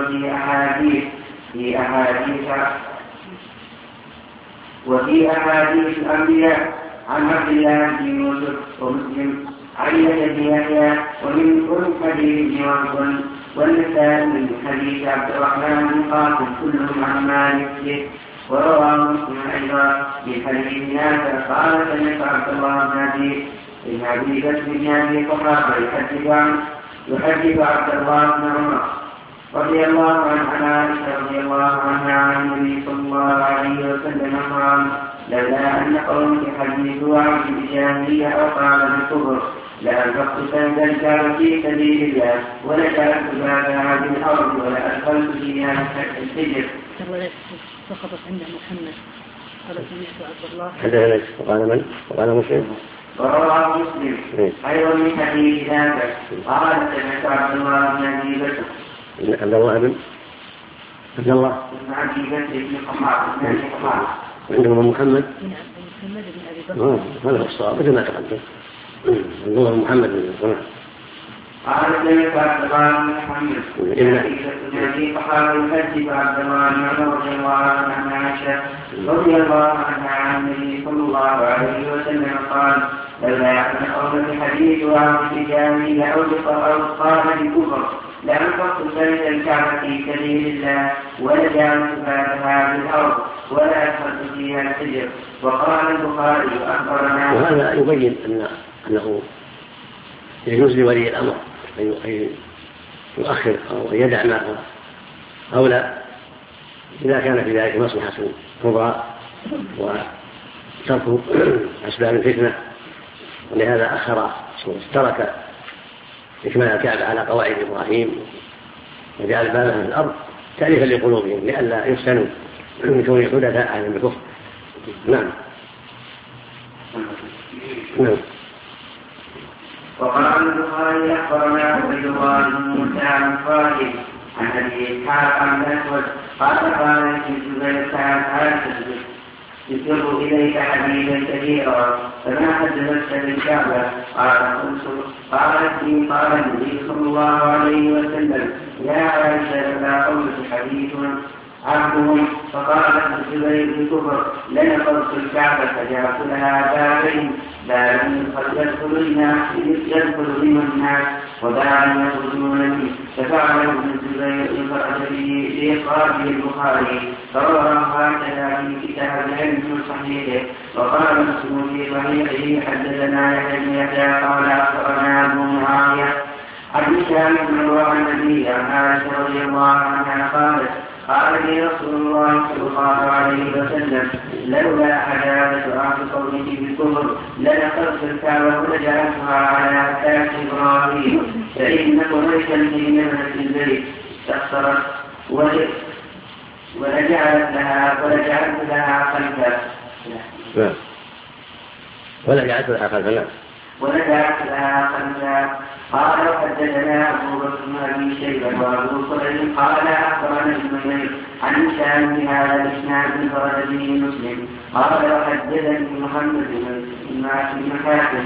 وفي أحاديث الأنبياء عن عبد الله بن يوسف ومسلم عن يحيى ومن حديث ابن والنسائي من حديث عبد الرحمن بن قاسم كلهم عن مالك. ورواه مسلم أيضا من حديث نافع قال سمعت عبد الله بن أبي بكر بن أبي قحافة يحدث عبد الله بن عمر رضي الله عنه عن عائشة رضي الله عنها عن النبي صلى الله عليه وسلم قال لولا أن قومك حديثوا عن الجاهلية أو قال بالكفر لأنفقت سند الكعبة في سبيل الله ولجعلت بابها بالأرض ولأدخلت فيها الحجر. سقطت عند محمد قال سمعت عبد الله هذا وقال من؟ وقال مسلم. ورواه مسلم أيضا من حديث نافع قال سمعت عبد الله بن أبي بكر عبد الله بن أبي بكر بن قحافة عندهم محمد بن أبي بكر هذا هو الصواب مثل ما تقدم. عبد الله محمد بن قحافة قال سمعت عبد الله بن محمد بن أبي قحافة يحدث عبد الله بن عمر رضي الله عنه عن عائشة رضي الله عنها عن النبي صلى الله عليه وسلم قال لولا أن قومك حديث عن الجاهلية أو قال بكفر لأنفقت سند الكعبة في سبيل الله ولجعلت بابها بالأرض ولأدخلت فيها الحجر. وقال البخاري أخبرنا. وهذا يبين أنه يجوز لولي الأمر أن يؤخر أو يدع ما هو أولى إذا كان في ذلك مصلحة كبرى وترك أسباب الفتنة، ولهذا أخر ترك إكمال الكعبة على قواعد إبراهيم وجعل بابها في الأرض تأليفا لقلوبهم لئلا يفتنوا من كون حدثاء أهل الكفر. نعم. نعم. وقال البخاري أخبرنا عبد الله بن موسى عن خالد عن أبي إسحاق عن الأسود قال قال في الزبير عن عائشة يسر إليك حديثا كثيرا فما حدثت بالكعبة قالت لي قال النبي صلى الله عليه وسلم يا عائشة لا قولك حديث عبدهم فقالت الزبير بكفر لنقضت الكعبة فجعلت لها بابين باب يدخل منه الناس وباب يخرجون منه ففعل ابن الزبير انفرد به بإخراجه البخاري فروى هكذا في كتاب العلم من صحيحه. وقال مسلم في صحيحه حدثنا يحيى بن يحيى قال أخبرنا أبو معاوية عن هشام بن عروة عن النبي عن عائشة رضي الله عنها قالت قال لي رسول الله صلى الله عليه وسلم لولا عداوة أهل قومه بالكفر لنقضت الكعبة ولجعلتها على أساس إبراهيم فإن قريشا في نبلة البيت استخسرت ولجعلت لها خلفا قال وحدثنا أبو بكر بن أبي شيبة وأبو كريم قال أخبرنا ابن عن هشام بهذا الإسناد انفرد به مسلم قال وحدثني محمد بن حاتم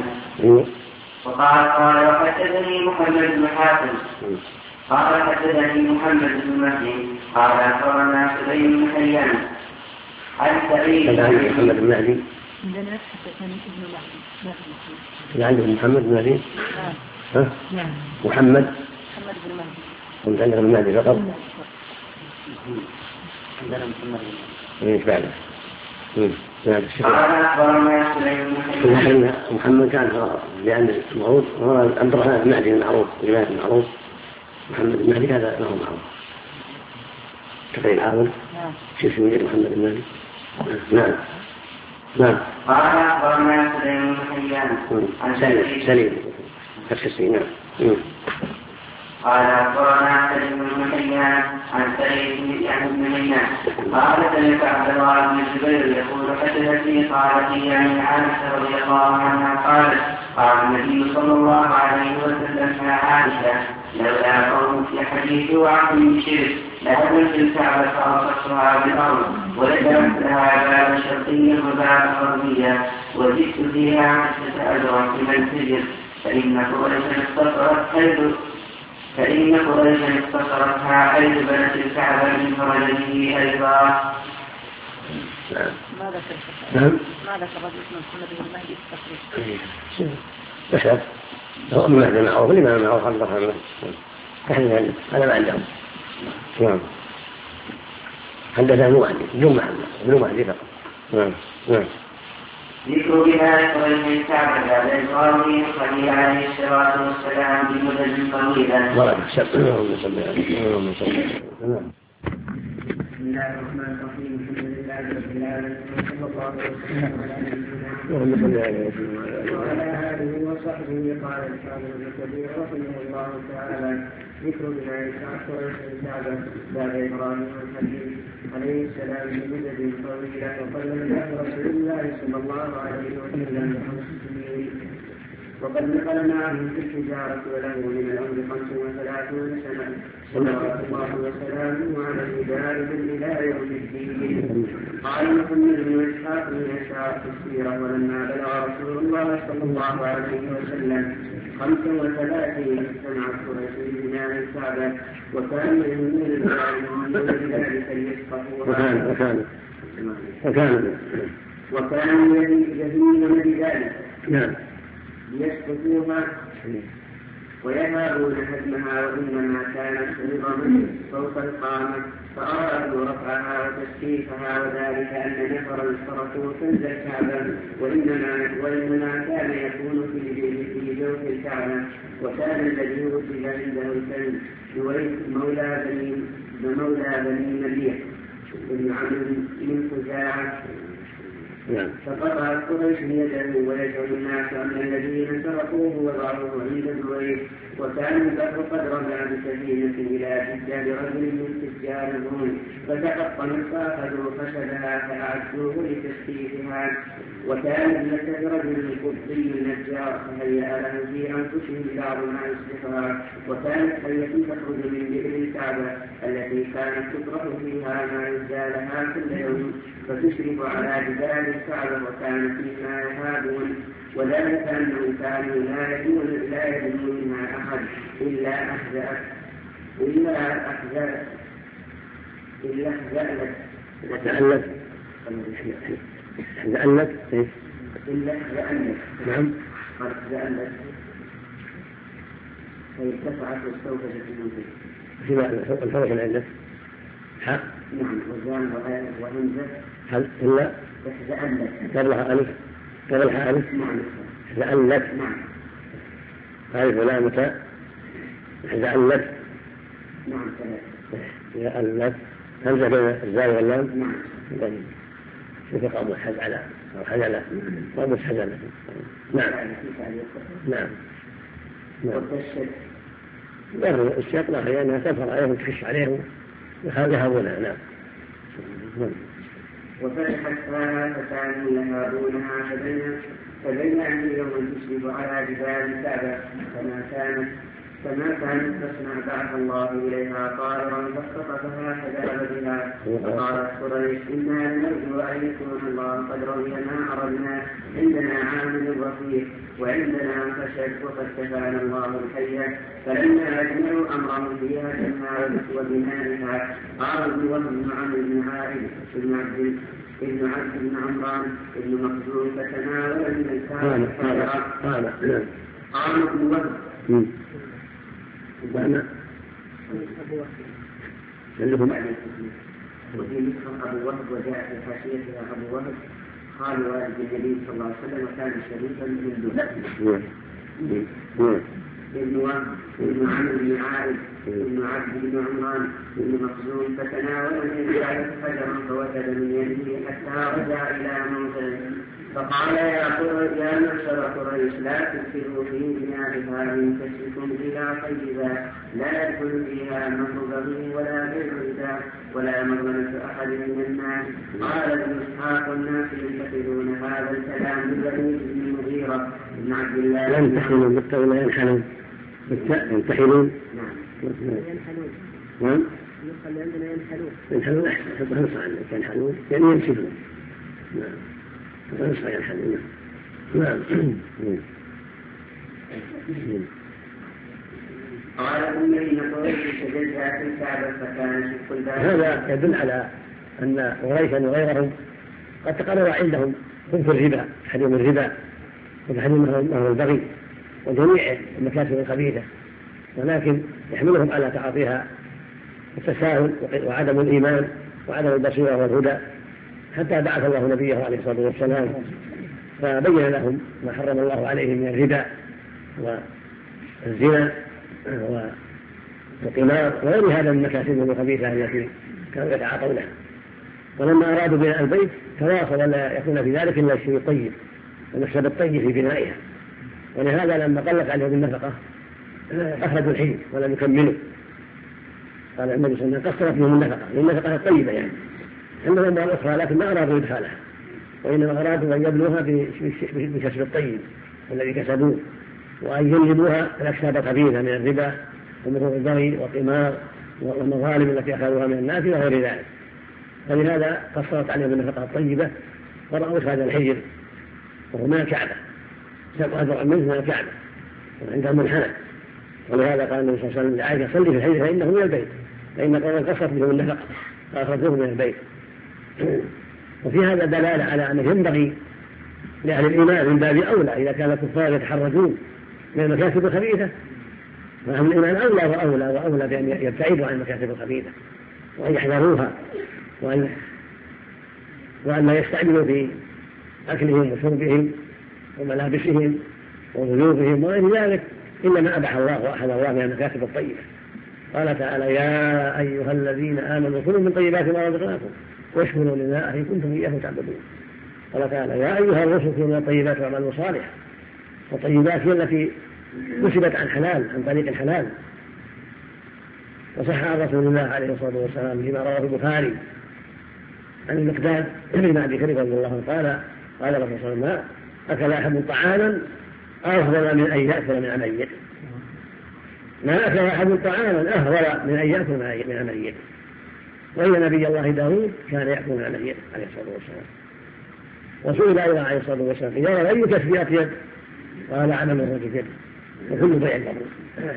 قال وحدثني محمد بن مهدي قال أخبرنا سليم بن حيان عن سعيد محمد بن مهدي عندنا حدثني ابن مهدي عندكم محمد بن مهدي نعم محمد بن مهدي كنت عندك بن مهدي فقط عندنا محمد ايش بعده قال محمد كان لأن معروف عبد الرحمن بن مهدي المعروف رواية المعروف محمد بن مهدي هذا له معروف تقريبا عاون شوف يوجد محمد بن مهدي. نعم قال أخبرنا سليم بن حيان عن سليم فتح السين. نعم قال أخبرنا سليم بن حيان عن سعيد بن ميناء قال سمعت عبد الله بن الزبير يقول حدثتني قالت يعني عائشة رضي الله عنها قالت قال النبي صلى الله عليه وسلم يا عائشة لولا قوم في حديث وعد من شرك لهدمت الكعبة فأوصفتها بالأرض ولجمت لها باب شرقيا وباب غربيا وجدت فيها 6 أجرا في المنسجر فإن قريشا اقتصرتها حيث بنت الكعبة من فرجه أيضا. ما ذكر رجل اسمه محمد بن مهدي التقريب هو من مهدي معروف لما معروف عبد الرحمن هذا ما عندهم. نعم حدثنا ابن مهدي فقط. نعم ذكر بها قريش الكعبة بعد إقامه الخليل عليه الصلاة والسلام بمدد طويلة. بسم الله الرحمن الرحيم الحمد لله رب العالمين وصلى الله وسلم على آله وصحبه. قال الحافظ ابن كثير رحمه الله تعالى ذكر بناء الكعبة بعد إبراهيم الخليل عليه السلام بمدد طويلة وقد نقل رسول الله صلى الله عليه وسلم وقد نقلنا عنه في التجارة وله من العمر 35 سنة صلوات الله وسلامه عليه دائما إلى يوم الدين. قال محمد بن إسحاق من أشعار السيرة ولما بلغ رسول الله صلى الله عليه وسلم 35 سنة قريش بناء الكعبة وكان يهمون الظالمين ذلك ليفقهوها وكانوا يهمون بذلك ليسقطوها ويهابون هدمها وإنما كانت نظما فوق القامة فأرادوا رفعها وتسكيفها وذلك أن نفرا تركوا كنز الكعبة وإنما كان يكون في جوف الكعبة. وكان الذي وجد عنده الكنز جويس مولى بني نبيه بن عمرو من خزاعة فقطعت قريش يده ويدعو الناس أن الذين تركوه وضعوه عند البيت. وكان البحر قد رمى بسفينة إلى تجار رجل من تجار الروم فتحطمت فأخذوا خشبها فأعدوه لتسقيفها. وكان ابنة رجل قبطي نجار فهيأ له في أنفسهم بعض ما يصلحها. وكانت حية تخرج من بئر الكعبة التي كانت تطرح فيها ما يزالها كل يوم فتشرف على جبال الكعبة وكان فيها يهابون. وذلك أنهم كانوا لا يدنون منها أحد إلا نعم فارتفعت واستوفت المنزل. فيما الفرق العلة حق نعم وزان وهمزة هل إلا احزألت قبلها ألف قبلها ألف نعم احزألت نعم هذه علامة احزألت نعم احزألت همزة بين الزاي واللام نعم في قام حزعلة أو حزلة قام حزلة نعم نعم والتشت ظهر الشيطان أحيانا تظهر عليهم تخش عليهم يهابونها نعم. وفتحت فكانوا يهابونها فبين أن يوم تشرف على جبال الكعبة فما كانت تصنع بعث الله إليها طائرا فاختطفها فذهب بها. فقالت قريش إنا لنرجو أن يكون الله قد رضي ما أردنا عندنا عامل رفيق وعندنا خشب وقد كفانا الله الحية. فلما أجمعوا أمرهم فيها تنهار وبنائها قال ابن وهب بن عمرو بن عائد ابن عبد بن عمران ابن مخزوم فتناول من الكعبة قال ابن وهب وفي نسخة أبو وهب وجاء في حاشيتها أبو وهب قال والد النبي صلى الله عليه وسلم وكان شريفا من دون ابن وهب ابن عمرو بن عائد ابن عبد بن عمران ابن مخزوم فتناول من الكعبة حجرا فوجد من يده حتى رجع إلى موضعه. فقال يا معشر قريش لا تكثروا في بنائها من كشفكم إلى طيبا لا يدخل فيها مر بغي ولا بيع ربا ولا مظلمة أحد من الناس. قال ابن إسحاق الناس ينتقدون هذا الكلام ببني بن المغيرة بن عبد الله ينتحلون بالتولى ينحلون ينتحلون نعم ينحلون أحسن حتى نصر عنك ينحلون يعني ينشدون نعم نصر ينحلون نعم. قال أمي قريش سجدها في الكعبة فكان شق الباب. هذا يدل على أن قريشا وغيرهم قد تقرر عندهم خبث الربا تحريم الربا وتحريم نهر البغي وجميع المكاسب الخبيثة ولكن يحملهم على تعاطيها التساهل وعدم الإيمان وعدم البصيرة والهدى حتى بعث الله نبيه عليه الصلاة والسلام فبين لهم ما حرم الله عليهم من الربا والزنا والقمار وغير هذا من المكاسب الخبيثة التي كانوا يتعاطونها. ولما أرادوا بناء البيت تواصل لا يكون في ذلك إلا الشيء الطيب والمكسب الطيب في بنائها. ولهذا لما قلت عليهم النفقة أخرجوا الحين ولم يكملوا. قال النبي صلى الله عليه وسلم قصرت بهم النفقة الطيبة يعني عندهم أموال أخرى لكن ما أرادوا إدخالها وإنما أرادوا أن يبلوها بكسب الطيب الذي كسبوه وأن ينجبوها الأكساب الخبيثة من الربا ومثل البغي والقمار والمظالم التي أخذوها من الناس وغير ذلك. فلهذا قصرت عليهم النفقة الطيبة ورأوا هذا الحجر وهو من الكعبة 7 منه من الكعبة وعندهم منحنى. ولهذا قال النبي صلى الله عليه وسلم لعائشة صلي في الحجر فإنه من البيت فإن قوما قصرت بهم النفقة فأخرجوه من البيت. وفي هذا دلالة على أنه ينبغي لأهل الإيمان من باب أولى إذا كان الكفار يتحرجون من المكاسب الخبيثة فأهل الإيمان أولى بأن يبتعدوا عن المكاسب الخبيثة وأن يحذروها وأن لا يستعملوا في أكلهم وشربهم وملابسهم وضيوفهم وغير ذلك إلا ما أباح الله وأحل الله من المكاسب الطيبة. قال تعالى يا أيها الذين آمنوا كلوا من طيبات ما رزقناكم واشكروا لله إن كنتم إياه تعبدون. قال تعالى يا أيها الرسل كلوا من الطيبات واعملوا صالحا والطيبات هي التي نسبت عن حلال، عن طريق الحلال. وصح عن رسول الله عليه الصلاة والسلام فيما رواه البخاري عن المقداد بن أبي كريم رضي الله عنه قال الرسول صلى الله عليه وسلم: أكل أحد طعاما أفضل من أن يأكل من ميت. ما أكل أحد طعاما أفضل من أن يأكل من ميت. وإن نبي الله داود كان يأكل من ميت عليه الصلاة والسلام. وسئل أيضا عليه الصلاة والسلام: إذا أي كسبيات يد؟ قال: عمل الرجل يد وكل بيع مبرور.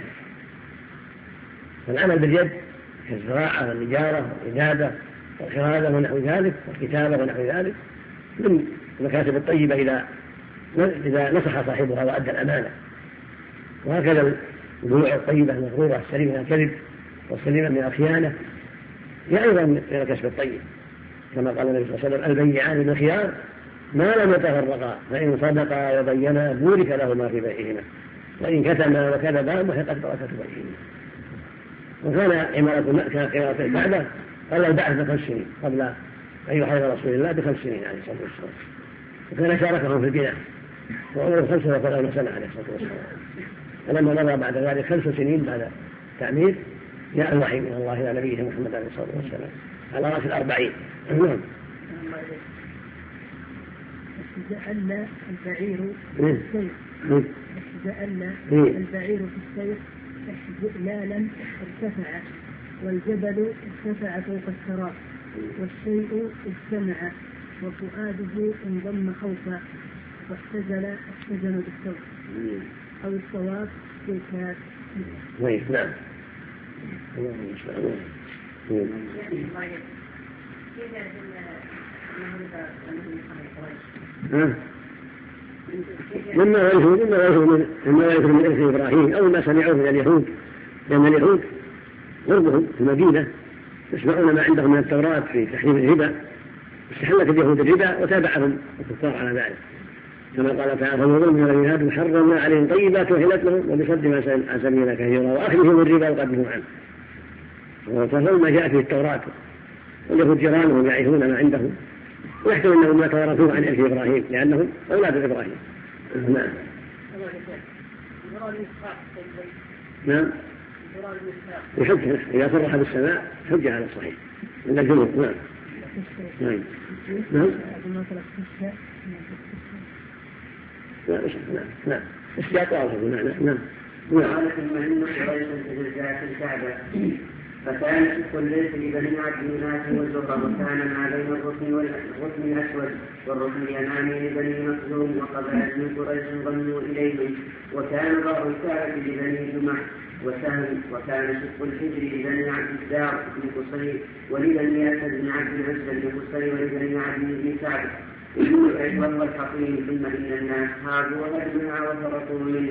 فالعمل باليد كالزراعة والنجارة والعبادة والخرادة ونحو ذلك والكتابة ونحو ذلك من المكاسب الطيبة إذا نصح صاحبها وأدى الأمانة. وهكذا البيوع الطيبة المغرورة السليمة من الكذب والسليمة من الخيانة هي أيضا من الكسب الطيب، كما قال النبي صلى الله عليه وسلم: البيعان بالخيار ما لم يتفرقا فإن صدقا وبينا بورك لهما في بيعهما وإن كتما وكذبا محقت بركة بيعهما. وكان عمارة الكعبة قبل البعث ب5 سنين، قبل أن يحرر رسول الله ب5 سنين عليه الصلاة والسلام. وكان شاركهم في البناء وعمره 35 سنة عليه الصلاة والسلام. فلما مضى بعد ذلك 5 سنين بعد تعمير جاء الوحي من الله إلى نبيه محمد عليه الصلاة والسلام على رأس 40. نعم. استجأل البعير في السير استجأل البعير في السير استجلالا ارتفع، والجبل ارتفع فوق الثرى، والشيء اجتمع، وفؤاده انضم خوفا، واحتزن بالثوب، أو الصواب بالكاف. نعم. مما يعرفون من إرث إبراهيم أو ما سمعوه من اليهود، لأن اليهود غربهم في المدينة يسمعون ما عندهم من التوراة في تحريم الربا، استحلت اليهود الربا وتابعهم الكفار على ذلك، كما قال تعالى: فمن من الذين حرمنا عليهم طيبات وحلت لهم وبصد عن سبيلنا كثيرا وأخذهم الربا وقدموا عنه. وتفهم ما جاء في التوراة، واليهود جيرانهم يعرفون ما عندهم ويحتمل أنهم ما تورثوه عن إرث إبراهيم لأنهم أولاد إبراهيم. نعم. نعم. يحج إذا صرح بالسماء حج على الصحيح من الجنوب. نعم. نعم. نعم. نعم. السياق واضح. نعم. قالت المهم قريش في الكعبة، فكانت كل لبني عبد مناف والزهرة، وكان ما بين الركن الأسود والركن اليماني لبني مخزوم، وقبائل من قريش ضموا إليهم، وكان باب الكعبة لبني جمع وسهم، وكان شق الحجر لبني عبد الدار بن قصي ولبني أسد بن عبد العزة بن قصي ولبني عبد بن سعد وهو الحقيم. ثم إن الناس هاجوا وهدمها وفرقوا منه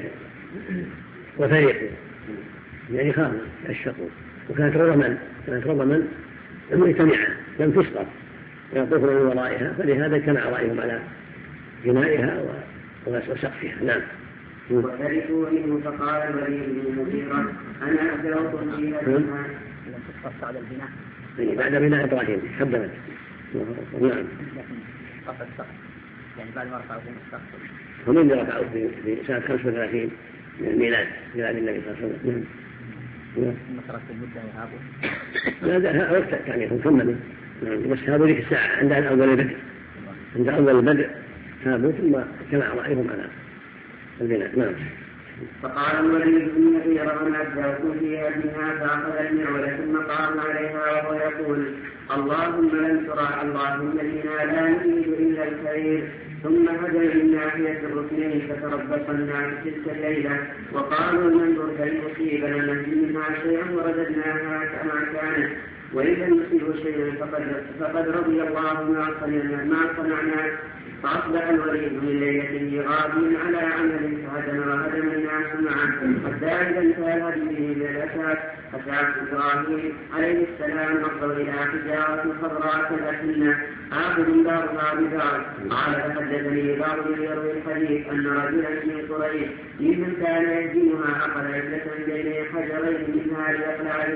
وفرقوا يعني خانوا الشقوا، وكانت رضما مجتمعة لم تسقط يطوفون من ورائها، فلهذا اجتمع رأيهم على بنائها وسقفها. نعم. وتركوا منه، فقال الوليد بن المغيرة: أنا أدركم فيها البناء. لم تسقط على البناء يعني بعد بناء إبراهيم حبمت. نعم. قصد السقف يعني بعد ما رفعوا من السقف. هم اللي رفعوا في سنة 35 من الميلاد ميلاد النبي صلى الله عليه وسلم. ثم تركوا المدة يهابوا. لا وقت يعني هم كملوا. بس هذا ذيك الساعة عند أول البدء هابوا ثم اجتمع رأيهم على البناء. نعم. فقال الوليد بن المغيرة: أنا أدركم فيها البناء، فأخذ المعولة ثم قام عليها وهو يقول: اللهم لن ترى، اللهم إنا لا نريد إلا الخير. ثم هدى من ناحية الركنين، فتربصنا تلك الليلة وقالوا: ننظر هل يصيبنا نهدي منها شيئا ورددناها كما كانت، وإذا نصيب شيئا فقد رضي الله ما صنعنا. فأصبح الوليد من ليلته غاضبا على عمل فهدم الناس معه، حتى إذا انتهى هديه إلى الأساس أساس إبراهيم عليه السلام نظر إلى حجارة خضراء كالأسنة آخذ دارها بدار. قال: فحدثني بعض يروي الحديث أن رجلا من قريش ممن كان يهدمها أخذ عدة بين حجرين منها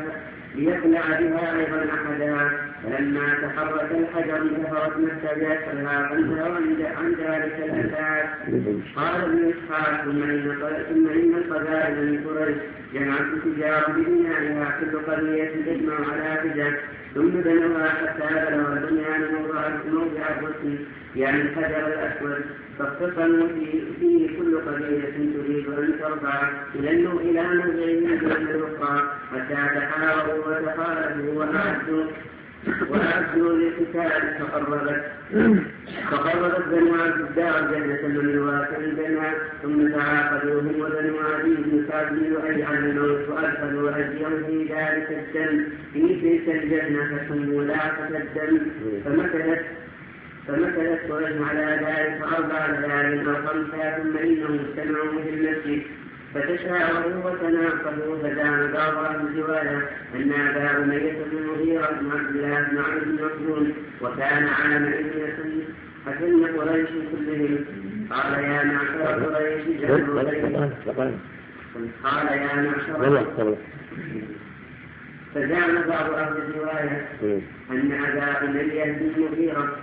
ليقلع بها أيضا أحدها، فلما تحرك الحجر انتهرت نفس بأسرها فانتهوا عن ذلك الأساس. قال ابن إسحاق ثم إن القبائل من قريش جمعت تجار ببنائها كل قرية تجمع على فجر ثم بنوها حتى بلغ البنيان موضع الرسم يعني الحجر الأسود، فاختصموا فيه كل قبيلة تريد أن ترفع إلى موضعه دون الأخرى حتى تحاوروا وتخالفوا وأعدوا للقتال فقربت بنو عبد الدار جنة من واقع البناء ثم تعاقدوا هم وبنو عدي بن كعب ليؤيد عن الموت وأدخلوا أيديهم في ذلك الدم في تلك الجنة فسموا لاقة الدم فمكثت قريش على ذلك 4 ليال أو 5 ثم إنهم اجتمعوا في المسجد فتشاوروا وتناقضوا فدان بعض أهل الرواية أن أبا أمية بن المغيرة بن عبد الله بن عمرو بن مخزوم وكان عامئذ حسن قريش كلهم قال يا معشر قريش فزعم بعض أهل الرواية أن أبا أمية بن المغيرة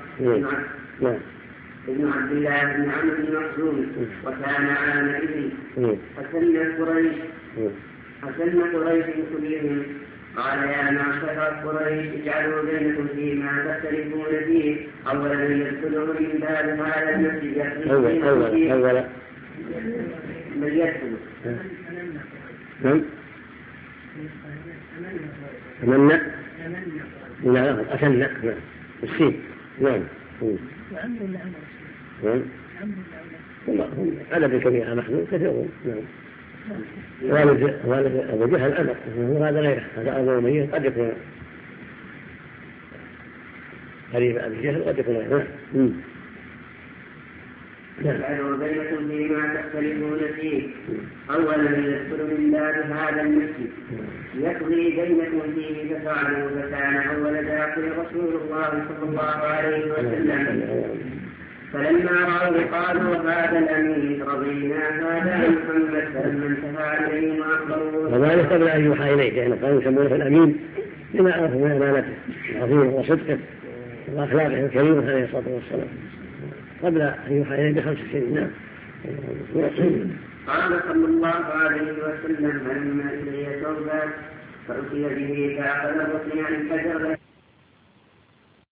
ابن عبد الله بن عمرو بن مخزوم وكان عامئذ حسن قريش كلهم قال يا معشر قريش اجعلوا بينكم فيما تختلفون فيه أولا يدخلوا من باب هذا المسجد أولا من يدخل أمنا لا أسنى السين نعم أدب كبير محمود كثيرون والد أبو جهل أدب وهذا غيره هذا أبو أمية قد يكون قريب أبي جهل قد يكون غيره اجعلوا بينكم فيما تختلفون فيه أولا يدخل من باب هذا المسجد يقضي بينكم فيه ففعلوا فكان أول داخل رسول الله صلى الله عليه وسلم فلما رأوا قالوا هذا الأمين رضينا هذا محمد فلما انتهى إليه وأخبروه وذلك قبل أن يوحى إليه لأنه كانوا يسمونه الأمين لما عرفوا من أمانته العظيمة وصدقه وأخلاقه الكريمة عليه الصلاة والسلام قبل أن يوحى إليه ب5 سنين. نعم. قال صلى الله عليه وسلم لما إليه توبة فأتي به فأخذ الركن عن الحجر